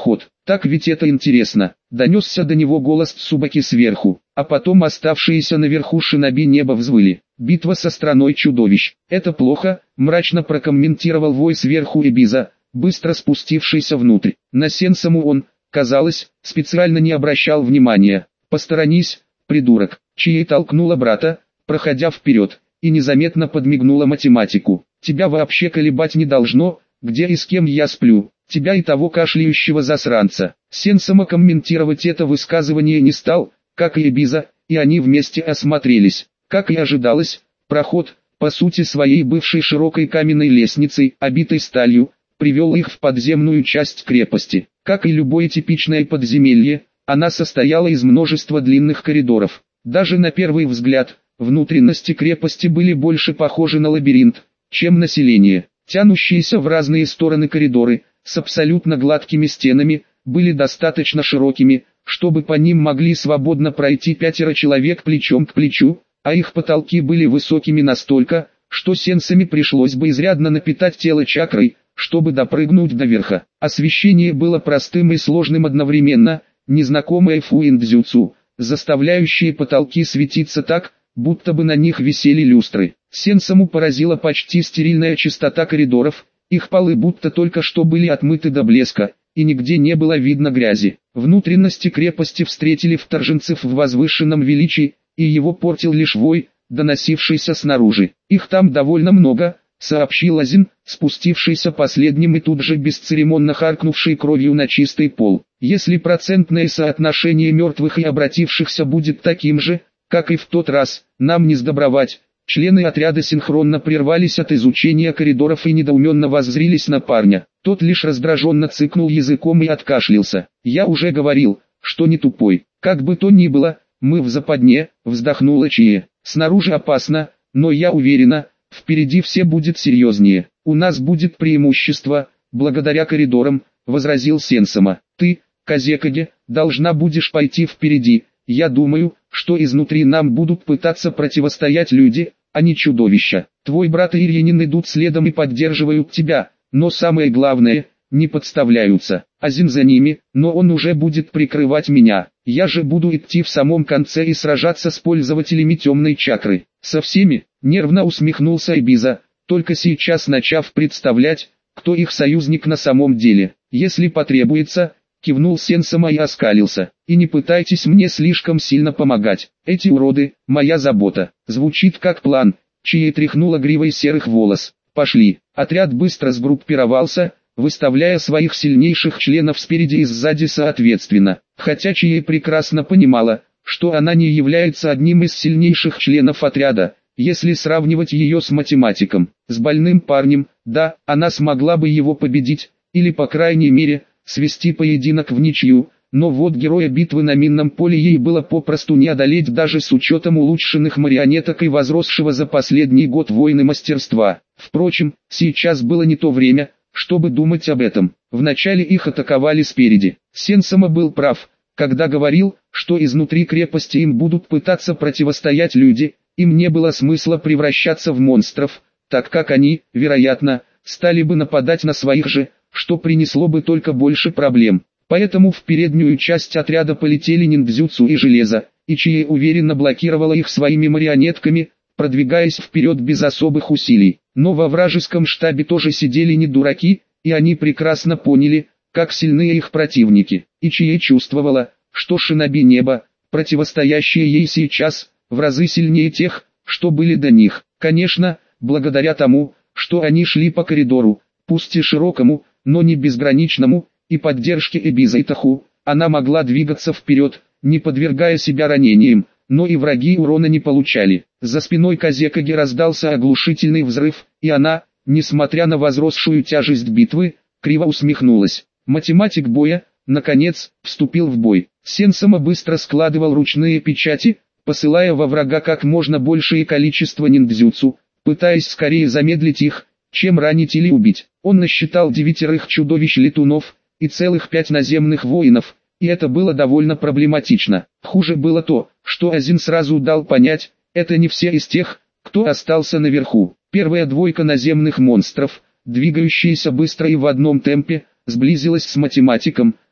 Так ведь это интересно. Донесся до него голос Цубаки сверху, а потом оставшиеся наверху шиноби неба взвыли. Битва со страной чудовищ. Это плохо, мрачно прокомментировал вой сверху Эбиза, быстро спустившийся внутрь. На Сенсому он, казалось, специально не обращал внимания. «Посторонись, придурок!» Чией толкнула брата, проходя вперед, и незаметно подмигнула математику. «Тебя вообще колебать не должно, где и с кем я сплю, тебя и того кашляющего засранца». Сенсома комментировать это высказывание не стал, как и Эбиза, и они вместе осмотрелись. Как и ожидалось, проход, по сути своей бывшей широкой каменной лестницей, обитой сталью, привел их в подземную часть крепости. Как и любое типичное подземелье, она состояла из множества длинных коридоров. Даже на первый взгляд, внутренности крепости были больше похожи на лабиринт, чем население. Тянущиеся в разные стороны коридоры, с абсолютно гладкими стенами, были достаточно широкими, чтобы по ним могли свободно пройти пятеро человек плечом к плечу, а их потолки были высокими настолько, что сенсами пришлось бы изрядно напитать тело чакрой, чтобы допрыгнуть до верха. Освещение было простым и сложным одновременно, незнакомое фуиндзюцу, заставляющие потолки светиться так, будто бы на них висели люстры. Сенсому поразила почти стерильная чистота коридоров, их полы будто только что были отмыты до блеска, и нигде не было видно грязи. Внутренности крепости встретили вторженцев в возвышенном величии, и его портил лишь вой, доносившийся снаружи. «Их там довольно много», — сообщил Азин, спустившийся последним и тут же бесцеремонно харкнувший кровью на чистый пол. «Если процентное соотношение мертвых и обратившихся будет таким же, как и в тот раз, нам не сдобровать». Члены отряда синхронно прервались от изучения коридоров и недоуменно воззрились на парня. Тот лишь раздраженно цыкнул языком и откашлялся. «Я уже говорил, что не тупой. Как бы то ни было, мы в западне», — вздохнула Чие. «Снаружи опасно, но я уверена, впереди все будет серьезнее. У нас будет преимущество, благодаря коридорам», — возразил Сенсома. «Ты, Казекаге, должна будешь пойти впереди. Я думаю, что изнутри нам будут пытаться противостоять люди, а не чудовища. Твой брат и Ирьянин идут следом и поддерживают тебя, но самое главное, не подставляются. Азин за ними, но он уже будет прикрывать меня. Я же буду идти в самом конце и сражаться с пользователями темной чакры». «Со всеми?» — нервно усмехнулся Эбиза, только сейчас начав представлять, кто их союзник на самом деле. «Если потребуется», — кивнул Сенсома и оскалился. «И не пытайтесь мне слишком сильно помогать. Эти уроды — моя забота». «Звучит как план», — Чие тряхнула гривой серых волос. «Пошли». Отряд быстро сгруппировался, выставляя своих сильнейших членов спереди и сзади соответственно. Хотя Чие прекрасно понимала, что она не является одним из сильнейших членов отряда, если сравнивать ее с математиком. С больным парнем, да, она смогла бы его победить, или по крайней мере, свести поединок в ничью, но вот героя битвы на минном поле ей было попросту не одолеть даже с учетом улучшенных марионеток и возросшего за последний год войны мастерства. Впрочем, сейчас было не то время, чтобы думать об этом. Вначале их атаковали спереди. Сенсома был прав, когда говорил, что изнутри крепости им будут пытаться противостоять люди. Им не было смысла превращаться в монстров, так как они, вероятно, стали бы нападать на своих же, что принесло бы только больше проблем. Поэтому в переднюю часть отряда полетели ниндзюцу и железо, и Чие уверенно блокировала их своими марионетками, продвигаясь вперед без особых усилий. Но во вражеском штабе тоже сидели не дураки, и они прекрасно поняли, как сильны их противники. И Чие чувствовала, что шиноби неба, противостоящие ей сейчас, в разы сильнее тех, что были до них. Конечно, благодаря тому, что они шли по коридору, пусть и широкому, но не безграничному, и поддержке Эбиза и Таху, она могла двигаться вперед, не подвергая себя ранениям, но и враги урона не получали. За спиной Казекаги раздался оглушительный взрыв, и она, несмотря на возросшую тяжесть битвы, криво усмехнулась. Математик боя, наконец, вступил в бой. Сенсома быстро складывал ручные печати, посылая во врага как можно большее количество ниндзюцу, пытаясь скорее замедлить их, чем ранить или убить. Он насчитал девятерых чудовищ-летунов и целых пять наземных воинов, и это было довольно проблематично. Хуже было то, что Азин сразу дал понять, это не все из тех, кто остался наверху. Первая двойка наземных монстров, двигающаяся быстро и в одном темпе, сблизилась с математиком,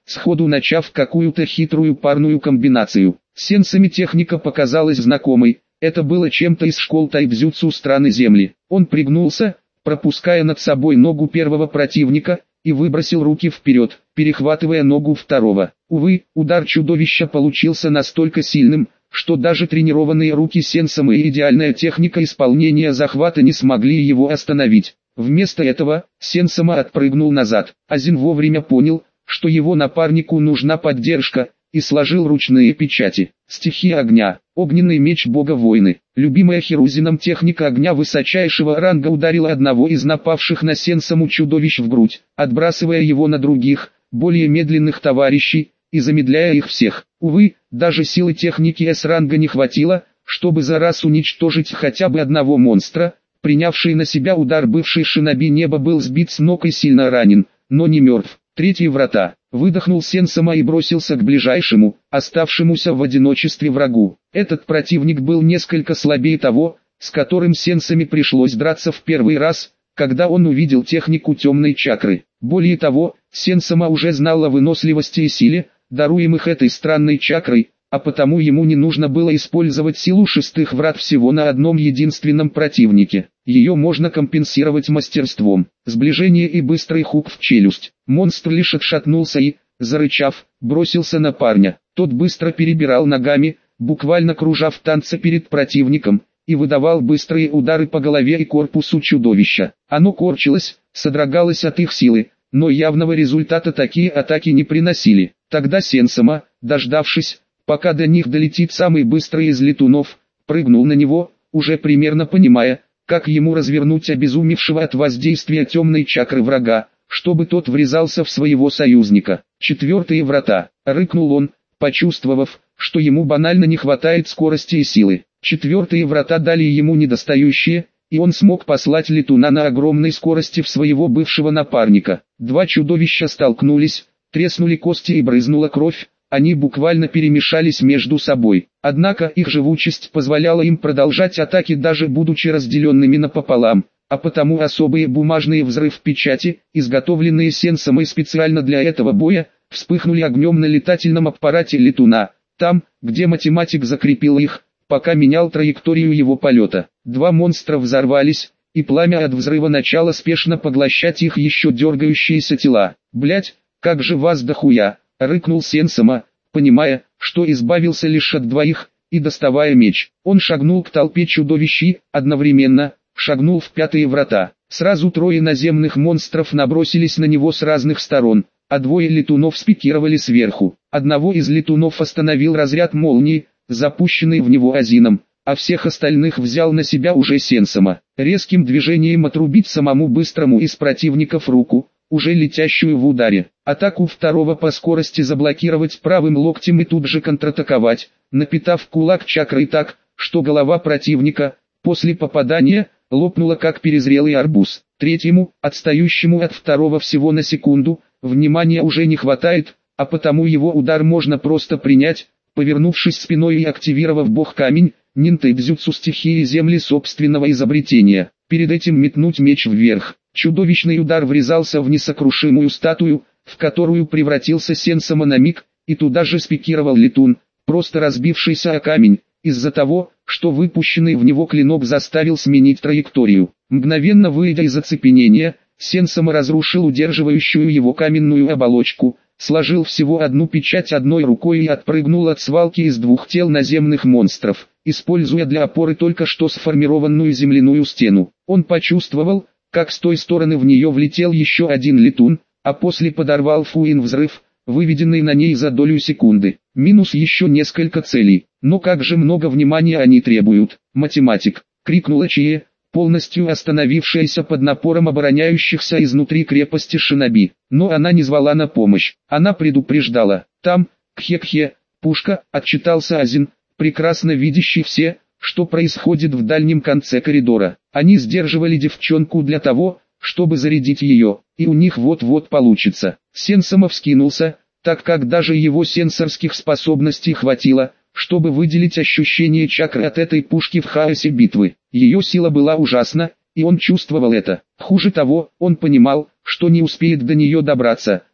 сходу начав какую-то хитрую парную комбинацию. Сенсами техника показалась знакомой, это было чем-то из школ тайбзюцу страны Земли. Он пригнулся, пропуская над собой ногу первого противника, и выбросил руки вперед, перехватывая ногу второго. Увы, удар чудовища получился настолько сильным, что даже тренированные руки Сенсама и идеальная техника исполнения захвата не смогли его остановить. Вместо этого, Сенсама отпрыгнул назад. Азин вовремя понял, что его напарнику нужна поддержка, и сложил ручные печати. Стихия огня, огненный меч бога войны. Любимая Хирузином техника огня высочайшего ранга ударила одного из напавших на Сенсаму чудовищ в грудь, отбрасывая его на других, более медленных товарищей, и замедляя их всех. Увы, даже силы техники С-ранга не хватило, чтобы за раз уничтожить хотя бы одного монстра. Принявший на себя удар бывший шиноби неба был сбит с ног и сильно ранен, но не мертв. Третьи врата. Выдохнул Сенсама и бросился к ближайшему, оставшемуся в одиночестве врагу. Этот противник был несколько слабее того, с которым Сенсами пришлось драться в первый раз, когда он увидел технику темной чакры. Более того, Сенсама уже знал о выносливости и силе, даруемых этой странной чакрой, а потому ему не нужно было использовать силу шестых врат всего на одном единственном противнике. Ее можно компенсировать мастерством, сближение и быстрый хук в челюсть. Монстр лишь отшатнулся и, зарычав, бросился на парня. Тот быстро перебирал ногами, буквально кружа в танце перед противником, и выдавал быстрые удары по голове и корпусу чудовища. Оно корчилось, содрогалось от их силы, но явного результата такие атаки не приносили. Тогда Сенсама, дождавшись, пока до них долетит самый быстрый из летунов, прыгнул на него, уже примерно понимая, как ему развернуть обезумевшего от воздействия темной чакры врага, чтобы тот врезался в своего союзника. Четвертые врата, рыкнул он, почувствовав, что ему банально не хватает скорости и силы. Четвертые врата дали ему недостающие, и он смог послать летуна на огромной скорости в своего бывшего напарника. Два чудовища столкнулись, треснули кости и брызнула кровь. Они буквально перемешались между собой, однако их живучесть позволяла им продолжать атаки даже будучи разделенными напополам, а потому особые бумажные взрыв-печати, изготовленные Сенсамой специально для этого боя, вспыхнули огнем на летательном аппарате летуна, там, где математик закрепил их, пока менял траекторию его полета. Два монстра взорвались, и пламя от взрыва начало спешно поглощать их еще дергающиеся тела. «Блять, как же вас дохуя!» — рыкнул Сенсама, понимая, что избавился лишь от двоих, и доставая меч. Он шагнул к толпе чудовищ и, одновременно, шагнул в пятые врата. Сразу трое наземных монстров набросились на него с разных сторон, а двое летунов спикировали сверху. Одного из летунов остановил разряд молнии, запущенный в него Азином, а всех остальных взял на себя уже Сенсама. Резким движением отрубить самому быстрому из противников руку, уже летящую в ударе. Атаку второго по скорости заблокировать правым локтем и тут же контратаковать, напитав кулак чакрой так, что голова противника, после попадания, лопнула как перезрелый арбуз. Третьему, отстающему от второго всего на секунду, внимания уже не хватает, а потому его удар можно просто принять, повернувшись спиной и активировав бог-камень, нинтэйдзюцу стихии земли собственного изобретения. Перед этим метнуть меч вверх. Чудовищный удар врезался в несокрушимую статую, в которую превратился Сенсама на миг, и туда же спикировал летун, просто разбившийся о камень, из-за того, что выпущенный в него клинок заставил сменить траекторию. Мгновенно выйдя из оцепенения, Сенсама разрушил удерживающую его каменную оболочку, сложил всего одну печать одной рукой и отпрыгнул от свалки из двух тел наземных монстров, используя для опоры только что сформированную земляную стену. Он почувствовал, как с той стороны в нее влетел еще один летун, а после подорвал Фуин взрыв, выведенный на ней за долю секунды. Минус еще несколько целей, но как же много внимания они требуют. «Математик!» — крикнула Чие, полностью остановившаяся под напором обороняющихся изнутри крепости шиноби. Но она не звала на помощь, она предупреждала. «Там, кхе-кхе, пушка», — отчитался Азин, прекрасно видящий все, что происходит в дальнем конце коридора. Они сдерживали девчонку для того, чтобы зарядить ее, и у них вот-вот получится. Сенсама вскинулся, так как даже его сенсорских способностей хватило, чтобы выделить ощущение чакры от этой пушки в хаосе битвы. Ее сила была ужасна, и он чувствовал это. Хуже того, он понимал, что не успеет до нее добраться,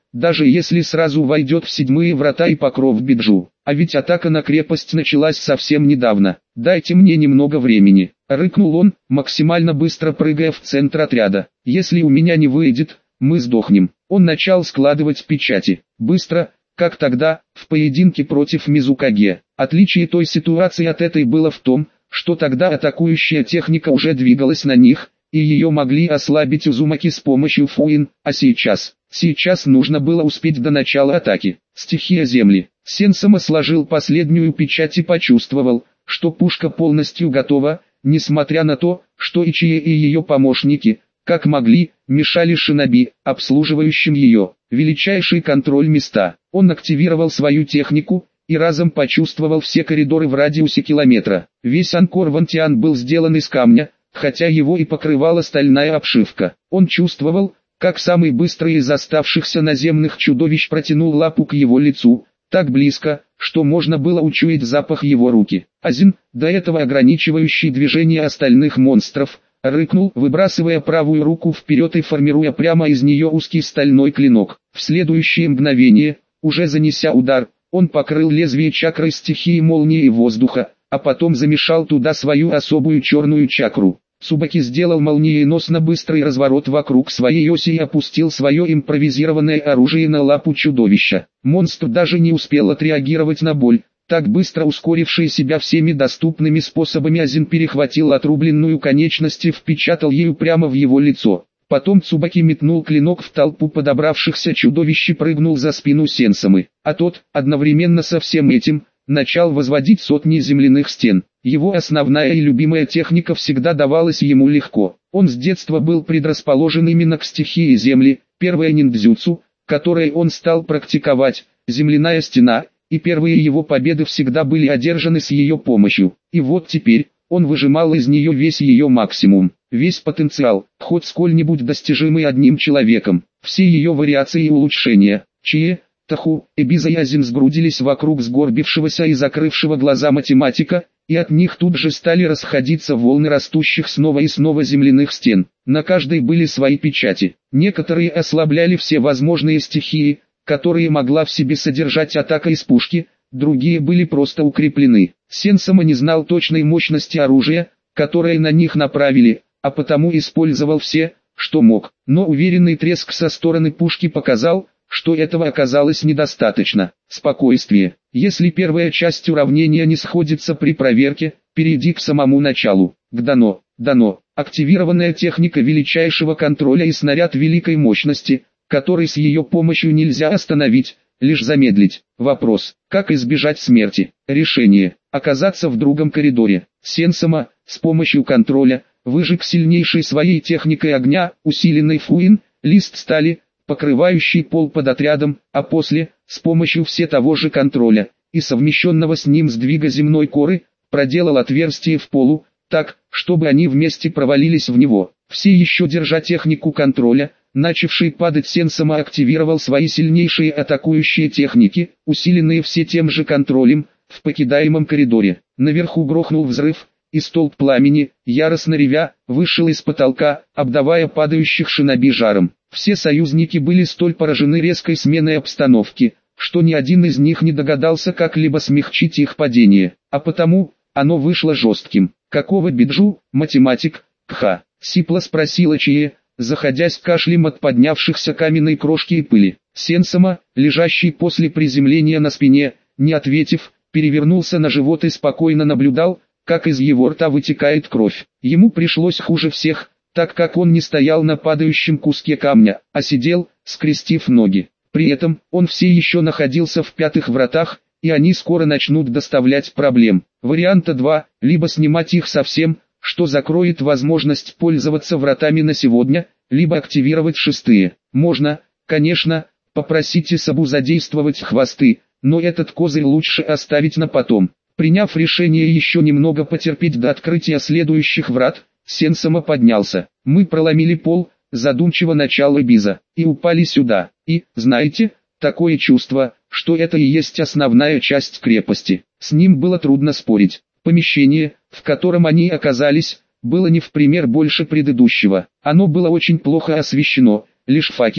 даже если сразу войдет в седьмые врата и покров Биджу. А ведь атака на крепость началась совсем недавно. «Дайте мне немного времени», — рыкнул он, максимально быстро прыгая в центр отряда. «Если у меня не выйдет, мы сдохнем». Он начал складывать печати. Быстро, как тогда, в поединке против Мизукаге. Отличие той ситуации от этой было в том, что тогда атакующая техника уже двигалась на них, и ее могли ослабить Узумаки с помощью Фуин, а сейчас... Сейчас нужно было успеть до начала атаки. Стихия земли. Сенсама сложил последнюю печать и почувствовал, что пушка полностью готова, несмотря на то, что Ичие и ее помощники, как могли, мешали шиноби, обслуживающим ее. Величайший контроль места. Он активировал свою технику и разом почувствовал все коридоры в радиусе километра. Весь Анкор Вантиан был сделан из камня, хотя его и покрывала стальная обшивка. Он чувствовал, как самый быстрый из оставшихся наземных чудовищ протянул лапу к его лицу, так близко, что можно было учуять запах его руки. Азин, до этого ограничивающий движение остальных монстров, рыкнул, выбрасывая правую руку вперед и формируя прямо из нее узкий стальной клинок. В следующее мгновение, уже занеся удар, он покрыл лезвие чакрой стихии молнии и воздуха, а потом замешал туда свою особую черную чакру. Цубаки сделал молниеносно быстрый разворот вокруг своей оси и опустил свое импровизированное оружие на лапу чудовища. Монстр даже не успел отреагировать на боль. Так быстро ускоривший себя всеми доступными способами Азин перехватил отрубленную конечность и впечатал ею прямо в его лицо. Потом Цубаки метнул клинок в толпу подобравшихся чудовищ и прыгнул за спину Сенсамы. А тот, одновременно со всем этим, начал возводить сотни земляных стен. Его основная и любимая техника всегда давалась ему легко. Он с детства был предрасположен именно к стихии земли. Первая ниндзюцу, которой он стал практиковать, земляная стена, и первые его победы всегда были одержаны с ее помощью. И вот теперь, он выжимал из нее весь ее максимум, весь потенциал, хоть сколь-нибудь достижимый одним человеком. Все ее вариации и улучшения. Чие, Таху, Эбиза и Азин сгрудились вокруг сгорбившегося и закрывшего глаза математика, и от них тут же стали расходиться волны растущих снова и снова земляных стен. На каждой были свои печати. Некоторые ослабляли все возможные стихии, которые могла в себе содержать атака из пушки, другие были просто укреплены. Сенсама не знал точной мощности оружия, которое на них направили, а потому использовал все, что мог. Но уверенный треск со стороны пушки показал, что этого оказалось недостаточно. Спокойствие. Если первая часть уравнения не сходится при проверке, перейди к самому началу. К дано. Дано. Активированная техника величайшего контроля и снаряд великой мощности, который с ее помощью нельзя остановить, лишь замедлить. Вопрос. Как избежать смерти? Решение. Оказаться в другом коридоре. Сенсама, с помощью контроля, выжег сильнейшей своей техникой огня, усиленный Фуин, лист стали, покрывающий пол под отрядом, а после, с помощью все того же контроля, и совмещенного с ним сдвига земной коры, проделал отверстие в полу, так, чтобы они вместе провалились в него. Все еще держа технику контроля, начавший падать Сенсама активировал свои сильнейшие атакующие техники, усиленные все тем же контролем, в покидаемом коридоре. Наверху грохнул взрыв, и столб пламени, яростно ревя, вышел из потолка, обдавая падающих шиноби жаром. Все союзники были столь поражены резкой сменой обстановки, что ни один из них не догадался как-либо смягчить их падение, а потому, оно вышло жестким. «Какого биджу, математик, кха?» — сипло спросила Чие, заходясь кашлем от поднявшихся каменной крошки и пыли. Сенсама, лежащий после приземления на спине, не ответив, перевернулся на живот и спокойно наблюдал, как из его рта вытекает кровь. Ему пришлось хуже всех, так как он не стоял на падающем куске камня, а сидел, скрестив ноги. При этом, он все еще находился в пятых вратах, и они скоро начнут доставлять проблем. Варианта два, либо снимать их совсем, что закроет возможность пользоваться вратами на сегодня, либо активировать шестые. Можно, конечно, попросить Исабу задействовать хвосты, но этот козырь лучше оставить на потом. Приняв решение еще немного потерпеть до открытия следующих врат, Сенсама поднялся. «Мы проломили пол», задумчиво начал Эбиза, «и упали сюда. И, знаете, такое чувство, что это и есть основная часть крепости». С ним было трудно спорить. Помещение, в котором они оказались, было не в пример больше предыдущего. Оно было очень плохо освещено, лишь факелы,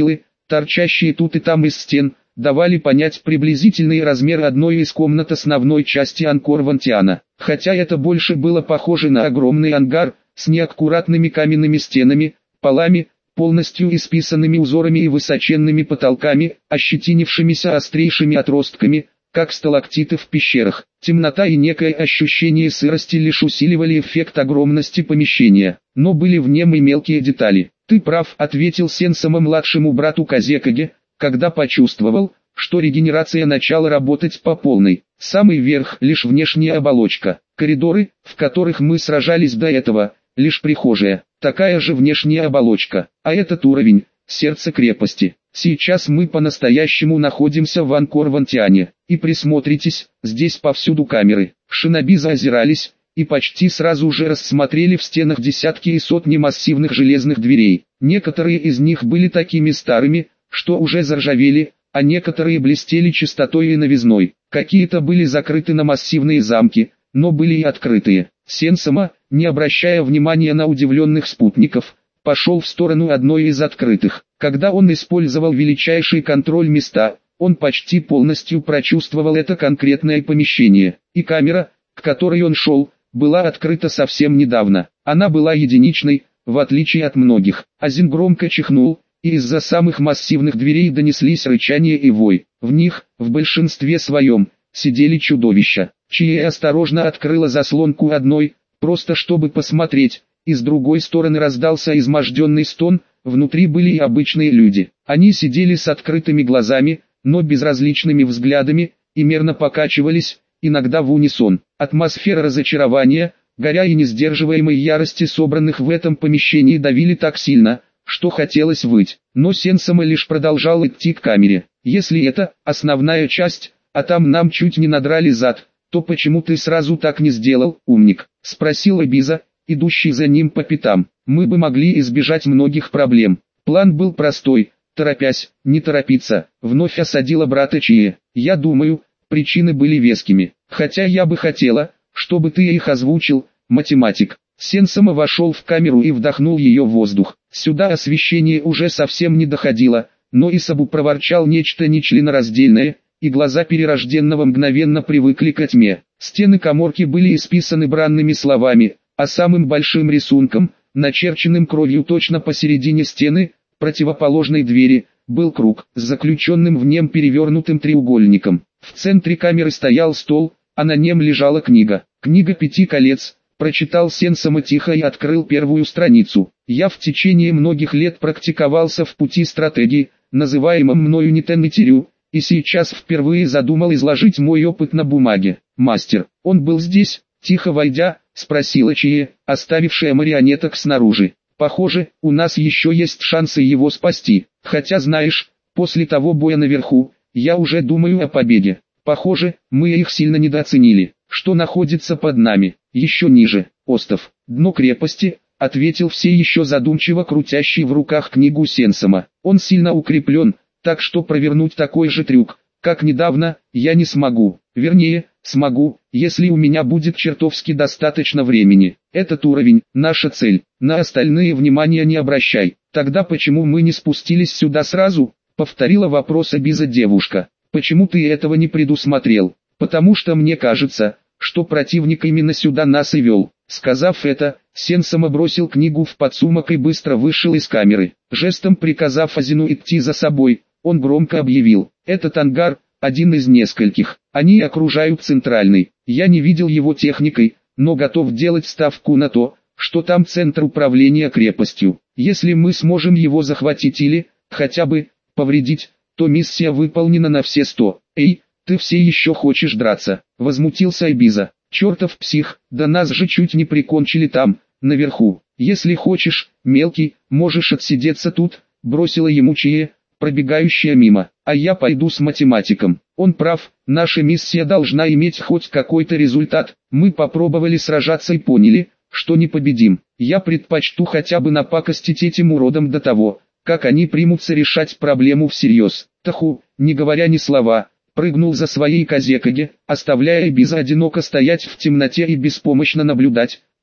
торчащие тут и там из стен, давали понять приблизительные размеры одной из комнат основной части Анкор-Вантиана. Хотя это больше было похоже на огромный ангар, с неаккуратными каменными стенами, полами, полностью исписанными узорами и высоченными потолками, ощетинившимися острейшими отростками, как сталактиты в пещерах. Темнота и некое ощущение сырости лишь усиливали эффект огромности помещения, но были в нем и мелкие детали. «Ты прав», — ответил Сенсома младшему брату Казекаге, когда почувствовал, что регенерация начала работать по полной. Самый верх — лишь внешняя оболочка. Коридоры, в которых мы сражались до этого, лишь прихожая, такая же внешняя оболочка. А этот уровень — сердце крепости. Сейчас мы по-настоящему находимся в Анкор-Вантиане. И присмотритесь, здесь повсюду камеры. Шиноби заозирались и почти сразу же рассмотрели в стенах десятки и сотни массивных железных дверей. Некоторые из них были такими старыми, что уже заржавели, а некоторые блестели чистотой и новизной. Какие-то были закрыты на массивные замки, но были и открытые. Сенсома, не обращая внимания на удивленных спутников, пошел в сторону одной из открытых. Когда он использовал величайший контроль места, он почти полностью прочувствовал это конкретное помещение. И камера, к которой он шел, была открыта совсем недавно. Она была единичной, в отличие от многих. Азин громко чихнул, и из-за самых массивных дверей донеслись рычание и вой. В них, в большинстве своем, сидели чудовища. Чия осторожно открыла заслонку одной, просто чтобы посмотреть, и с другой стороны раздался изможденный стон, внутри были и обычные люди. Они сидели с открытыми глазами, но безразличными взглядами, и мерно покачивались, иногда в унисон. Атмосфера разочарования, горя и несдерживаемой ярости собранных в этом помещении давили так сильно, что хотелось выть. Но Сенсома лишь продолжал идти к камере. Если это основная часть, а там нам чуть не надрали зад, то почему ты сразу так не сделал, умник? Спросил Эбиза, идущий за ним по пятам. Мы бы могли избежать многих проблем. План был простой, торопясь, не торопиться, вновь осадила брата Чия. Я думаю, причины были вескими, хотя я бы хотела, чтобы ты их озвучил, математик. Сенсома вошел в камеру и вдохнул ее воздух. Сюда освещение уже совсем не доходило, но Исабу проворчал нечто нечленораздельное, и глаза перерожденного мгновенно привыкли к тьме. Стены каморки были исписаны бранными словами, а самым большим рисунком, начерченным кровью точно посередине стены, противоположной двери, был круг с заключенным в нем перевернутым треугольником. В центре камеры стоял стол, а на нем лежала книга. «Книга пяти колец», прочитал Сенсома тихо и открыл первую страницу. «Я в течение многих лет практиковался в пути стратегии, называемом мною Нитеннитерю, и сейчас впервые задумал изложить мой опыт на бумаге. Мастер, он был здесь?» Тихо войдя, спросила Чия, оставившая марионеток снаружи. «Похоже, у нас еще есть шансы его спасти. Хотя знаешь, после того боя наверху, я уже думаю о победе. Похоже, мы их сильно недооценили. Что находится под нами? Еще ниже, остров, дно крепости», ответил все еще задумчиво крутящий в руках книгу Сенсома. «Он сильно укреплен, так что провернуть такой же трюк, как недавно, я не смогу. Вернее, смогу, если у меня будет чертовски достаточно времени. Этот уровень – наша цель, на остальные внимания не обращай». «Тогда почему мы не спустились сюда сразу?» – повторила вопрос Эбиза девушка. «Почему ты этого не предусмотрел?» «Потому что мне кажется, что противник именно сюда нас и вел». Сказав это, Сенсома бросил книгу в подсумок и быстро вышел из камеры. Жестом приказав Азину идти за собой, он громко объявил: «Этот ангар – один из нескольких. Они окружают центральный. Я не видел его техникой, но готов делать ставку на то, что там центр управления крепостью. Если мы сможем его захватить или, хотя бы, повредить, то миссия выполнена на все сто». «Эй, ты все еще хочешь драться?» – возмутился Эбиза. «Чертов псих, да нас же чуть не прикончили там, наверху. Если хочешь, мелкий, можешь отсидеться тут», – бросила ему Чия, пробегающая мимо. «А я пойду с математиком. Он прав, наша миссия должна иметь хоть какой-то результат. Мы попробовали сражаться и поняли, что не победим. Я предпочту хотя бы напакостить этим уродам до того, как они примутся решать проблему всерьез». Таху, не говоря ни слова, прыгнул за своей Казекаге, оставляя Эбиза одиноко стоять в темноте и беспомощно наблюдать,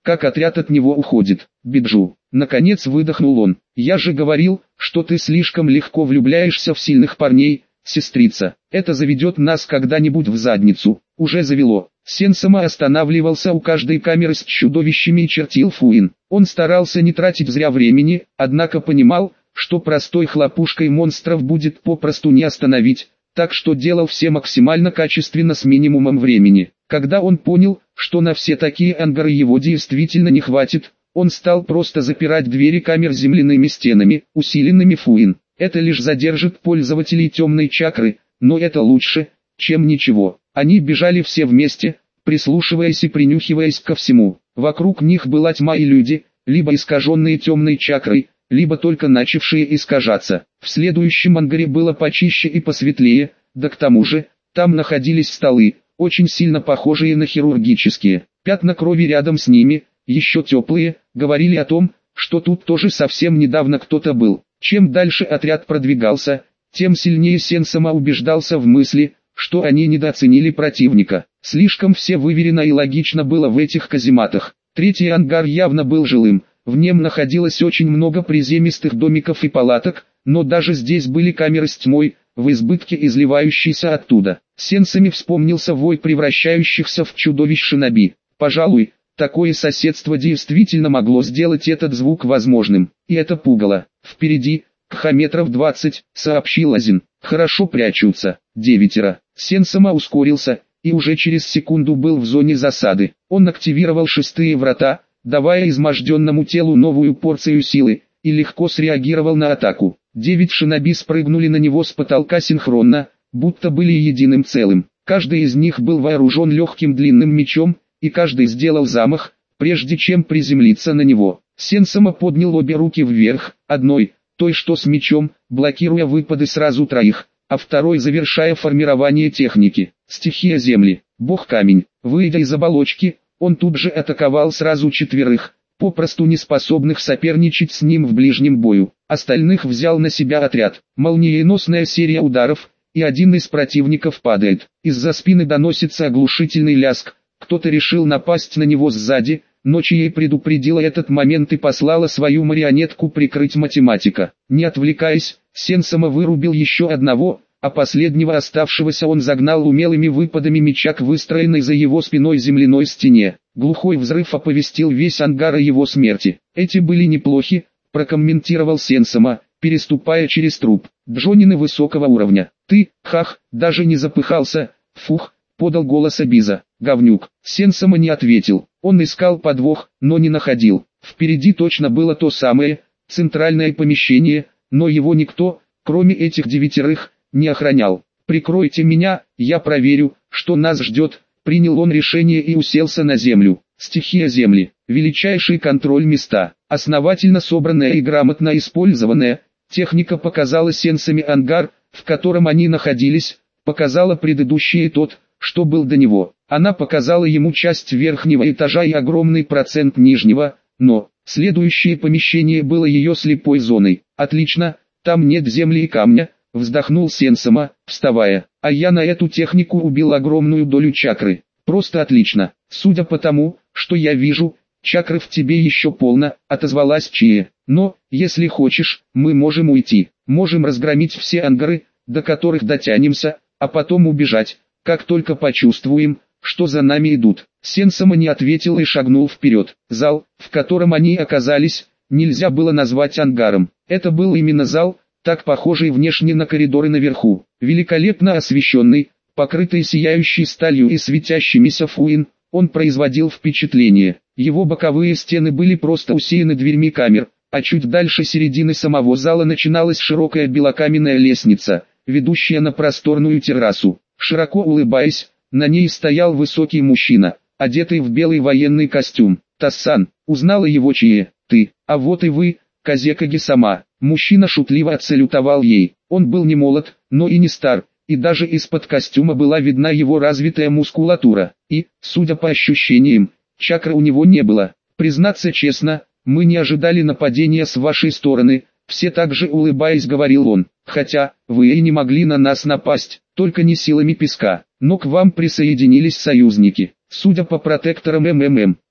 как отряд от него уходит. Биджу, наконец выдохнул он. Я же говорил, что ты слишком легко влюбляешься в сильных парней, сестрица. Это заведет нас когда-нибудь в задницу. Уже завело. Сенсама останавливался у каждой камеры с чудовищами и чертил Фуин. Он старался не тратить зря времени, однако понимал, что простой хлопушкой монстров будет попросту не остановить, так что делал все максимально качественно с минимумом времени. Когда он понял, что на все такие ангары его действительно не хватит, он стал просто запирать двери камер земляными стенами, усиленными Фуин. Это лишь задержит пользователей темной чакры, но это лучше, чем ничего. Они бежали все вместе, прислушиваясь и принюхиваясь ко всему. Вокруг них была тьма и люди, либо искаженные темной чакрой, либо только начавшие искажаться. В следующем ангаре было почище и посветлее, да к тому же, там находились столы, очень сильно похожие на хирургические. Пятна крови рядом с ними, еще теплые, говорили о том, что тут тоже совсем недавно кто-то был. Чем дальше отряд продвигался, тем сильнее Сенсама убеждался в мысли, что они недооценили противника. Слишком все выверено и логично было в этих казематах. Третий ангар явно был жилым, в нем находилось очень много приземистых домиков и палаток, но даже здесь были камеры с тьмой, в избытке изливающейся оттуда. Сенсами вспомнился вой превращающихся в чудовищ шиноби. Пожалуй, такое соседство действительно могло сделать этот звук возможным, и это пугало. Впереди, кхометров двадцать, сообщил Азин. Хорошо прячутся, девятеро. Сенсама ускорился, и уже через секунду был в зоне засады. Он активировал шестые врата, давая изможденному телу новую порцию силы, и легко среагировал на атаку. Девять шиноби спрыгнули на него с потолка синхронно, будто были единым целым. Каждый из них был вооружен легким длинным мечом, и каждый сделал замах, прежде чем приземлиться на него. Сенсама поднял обе руки вверх, одной, той что с мечом, блокируя выпады сразу троих, а второй завершая формирование техники. Стихия земли, бог камень. Выйдя из оболочки, он тут же атаковал сразу четверых, попросту не способных соперничать с ним в ближнем бою. Остальных взял на себя отряд. Молниеносная серия ударов, и один из противников падает. Из-за спины доносится оглушительный ляск. Кто-то решил напасть на него сзади, но Чией предупредила этот момент и послала свою марионетку прикрыть математика. Не отвлекаясь, Сенсама вырубил еще одного, а последнего оставшегося он загнал умелыми выпадами меча к выстроенной за его спиной земляной стене. Глухой взрыв оповестил весь ангар о его смерти. Эти были неплохи, прокомментировал Сенсама, переступая через труп. Джонины высокого уровня. Ты, хах, даже не запыхался, фух, подал голос Абиза. Говнюк. Сенсама не ответил. Он искал подвох, но не находил. Впереди точно было то самое, центральное помещение, но его никто, кроме этих девятерых, не охранял. «Прикройте меня, я проверю, что нас ждет», принял он решение и уселся на землю. Стихия земли, величайший контроль места, основательно собранная и грамотно использованная, техника показала Сенсами ангар, в котором они находились, показала предыдущий и тот, что был до него. Она показала ему часть верхнего этажа и огромный процент нижнего, но следующее помещение было ее слепой зоной. Отлично, там нет земли и камня, вздохнул Сенсама, вставая. А я на эту технику убил огромную долю чакры. Просто отлично. Судя по тому, что я вижу, чакры в тебе еще полно, отозвалась Чия. Но, если хочешь, мы можем уйти. Можем разгромить все ангары, до которых дотянемся, а потом убежать, как только почувствуем, что за нами идут. Сенсама не ответил и шагнул вперед. Зал, в котором они оказались, нельзя было назвать ангаром. Это был именно зал, так похожий внешне на коридоры наверху. Великолепно освещенный, покрытый сияющей сталью и светящимися Фуин, он производил впечатление. Его боковые стены были просто усеяны дверьми камер, а чуть дальше середины самого зала начиналась широкая белокаменная лестница, ведущая на просторную террасу. Широко улыбаясь, на ней стоял высокий мужчина, одетый в белый военный костюм. «Тассан», узнала его Чия. «Ты, а вот и вы, Казекаги-сама». Мужчина шутливо отсалютовал ей. Он был не молод, но и не стар, и даже из-под костюма была видна его развитая мускулатура. И, судя по ощущениям, чакры у него не было. «Признаться честно, мы не ожидали нападения с вашей стороны», все так же улыбаясь говорил он. «Хотя, вы и не могли на нас напасть, только не силами песка. Но к вам присоединились союзники. Судя по протекторам МММ,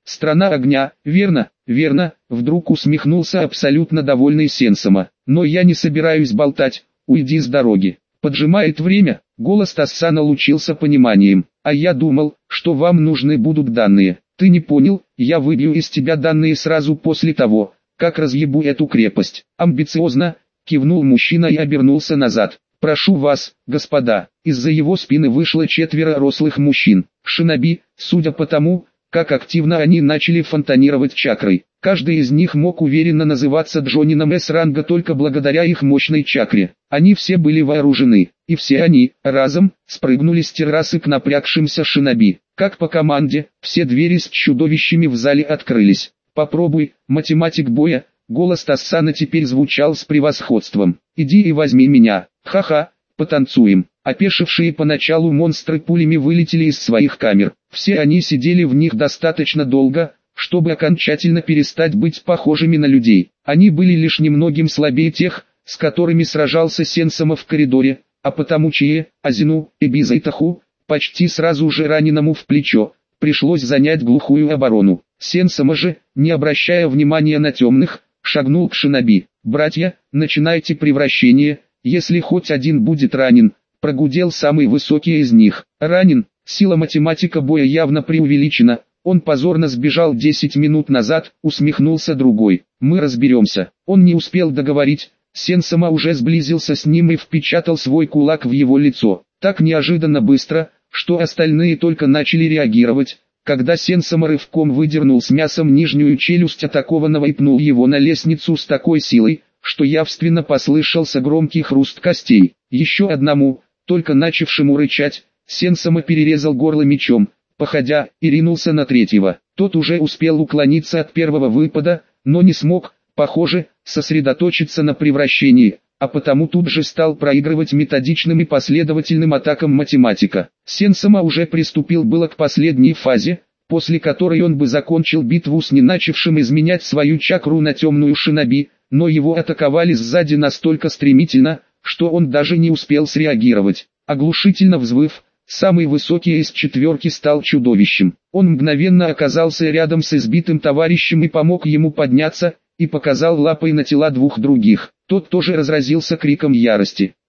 Страна огня, верно, верно, вдруг усмехнулся абсолютно довольный Сенсома. Но я не собираюсь болтать, уйди с дороги. Поджимает время, голос Тассана лучился пониманием. А я думал, что вам нужны будут данные. Ты не понял, я выбью из тебя данные сразу после того, как разъебу эту крепость. Амбициозно, кивнул мужчина и обернулся назад. Прошу вас, господа. Из-за его спины вышло четверо рослых мужчин. Шиноби, судя по тому, как активно они начали фонтанировать чакрой. Каждый из них мог уверенно называться Джонином С-ранга только благодаря их мощной чакре. Они все были вооружены, и все они, разом, спрыгнули с террасы к напрягшимся шиноби. Как по команде, все двери с чудовищами в зале открылись. «Попробуй, математик боя», голос Тассана теперь звучал с превосходством. «Иди и возьми меня, ха-ха, потанцуем». Опешившие поначалу монстры пулями вылетели из своих камер. Все они сидели в них достаточно долго, чтобы окончательно перестать быть похожими на людей. Они были лишь немногим слабее тех, с которыми сражался Сенсома в коридоре, а потому Чие, Азину, Эбиза и Таху, почти сразу же раненому в плечо, пришлось занять глухую оборону. Сенсома же, не обращая внимания на темных, шагнул к шиноби. «Братья, начинайте превращение, если хоть один будет ранен», прогудел самый высокий из них. «Ранен?» Сила математика боя явно преувеличена. Он позорно сбежал десять минут назад, усмехнулся другой. «Мы разберемся». Он не успел договорить. Сенсома уже сблизился с ним и впечатал свой кулак в его лицо. Так неожиданно быстро, что остальные только начали реагировать, когда Сенсома рывком выдернул с мясом нижнюю челюсть атакованного и пнул его на лестницу с такой силой, что явственно послышался громкий хруст костей. Еще одному, только начавшему рычать, Сенсома перерезал горло мечом, походя, и ринулся на третьего. Тот уже успел уклониться от первого выпада, но не смог, похоже, сосредоточиться на превращении, а потому тут же стал проигрывать методичным и последовательным атакам математика. Сенсома уже приступил было к последней фазе, после которой он бы закончил битву с не начавшим изменять свою чакру на темную шиноби, но его атаковали сзади настолько стремительно, что он даже не успел среагировать. Оглушительно взвыв, самый высокий из четверки стал чудовищем. Он мгновенно оказался рядом с избитым товарищем и помог ему подняться, и показал лапой на тела двух других. Тот тоже разразился криком ярости.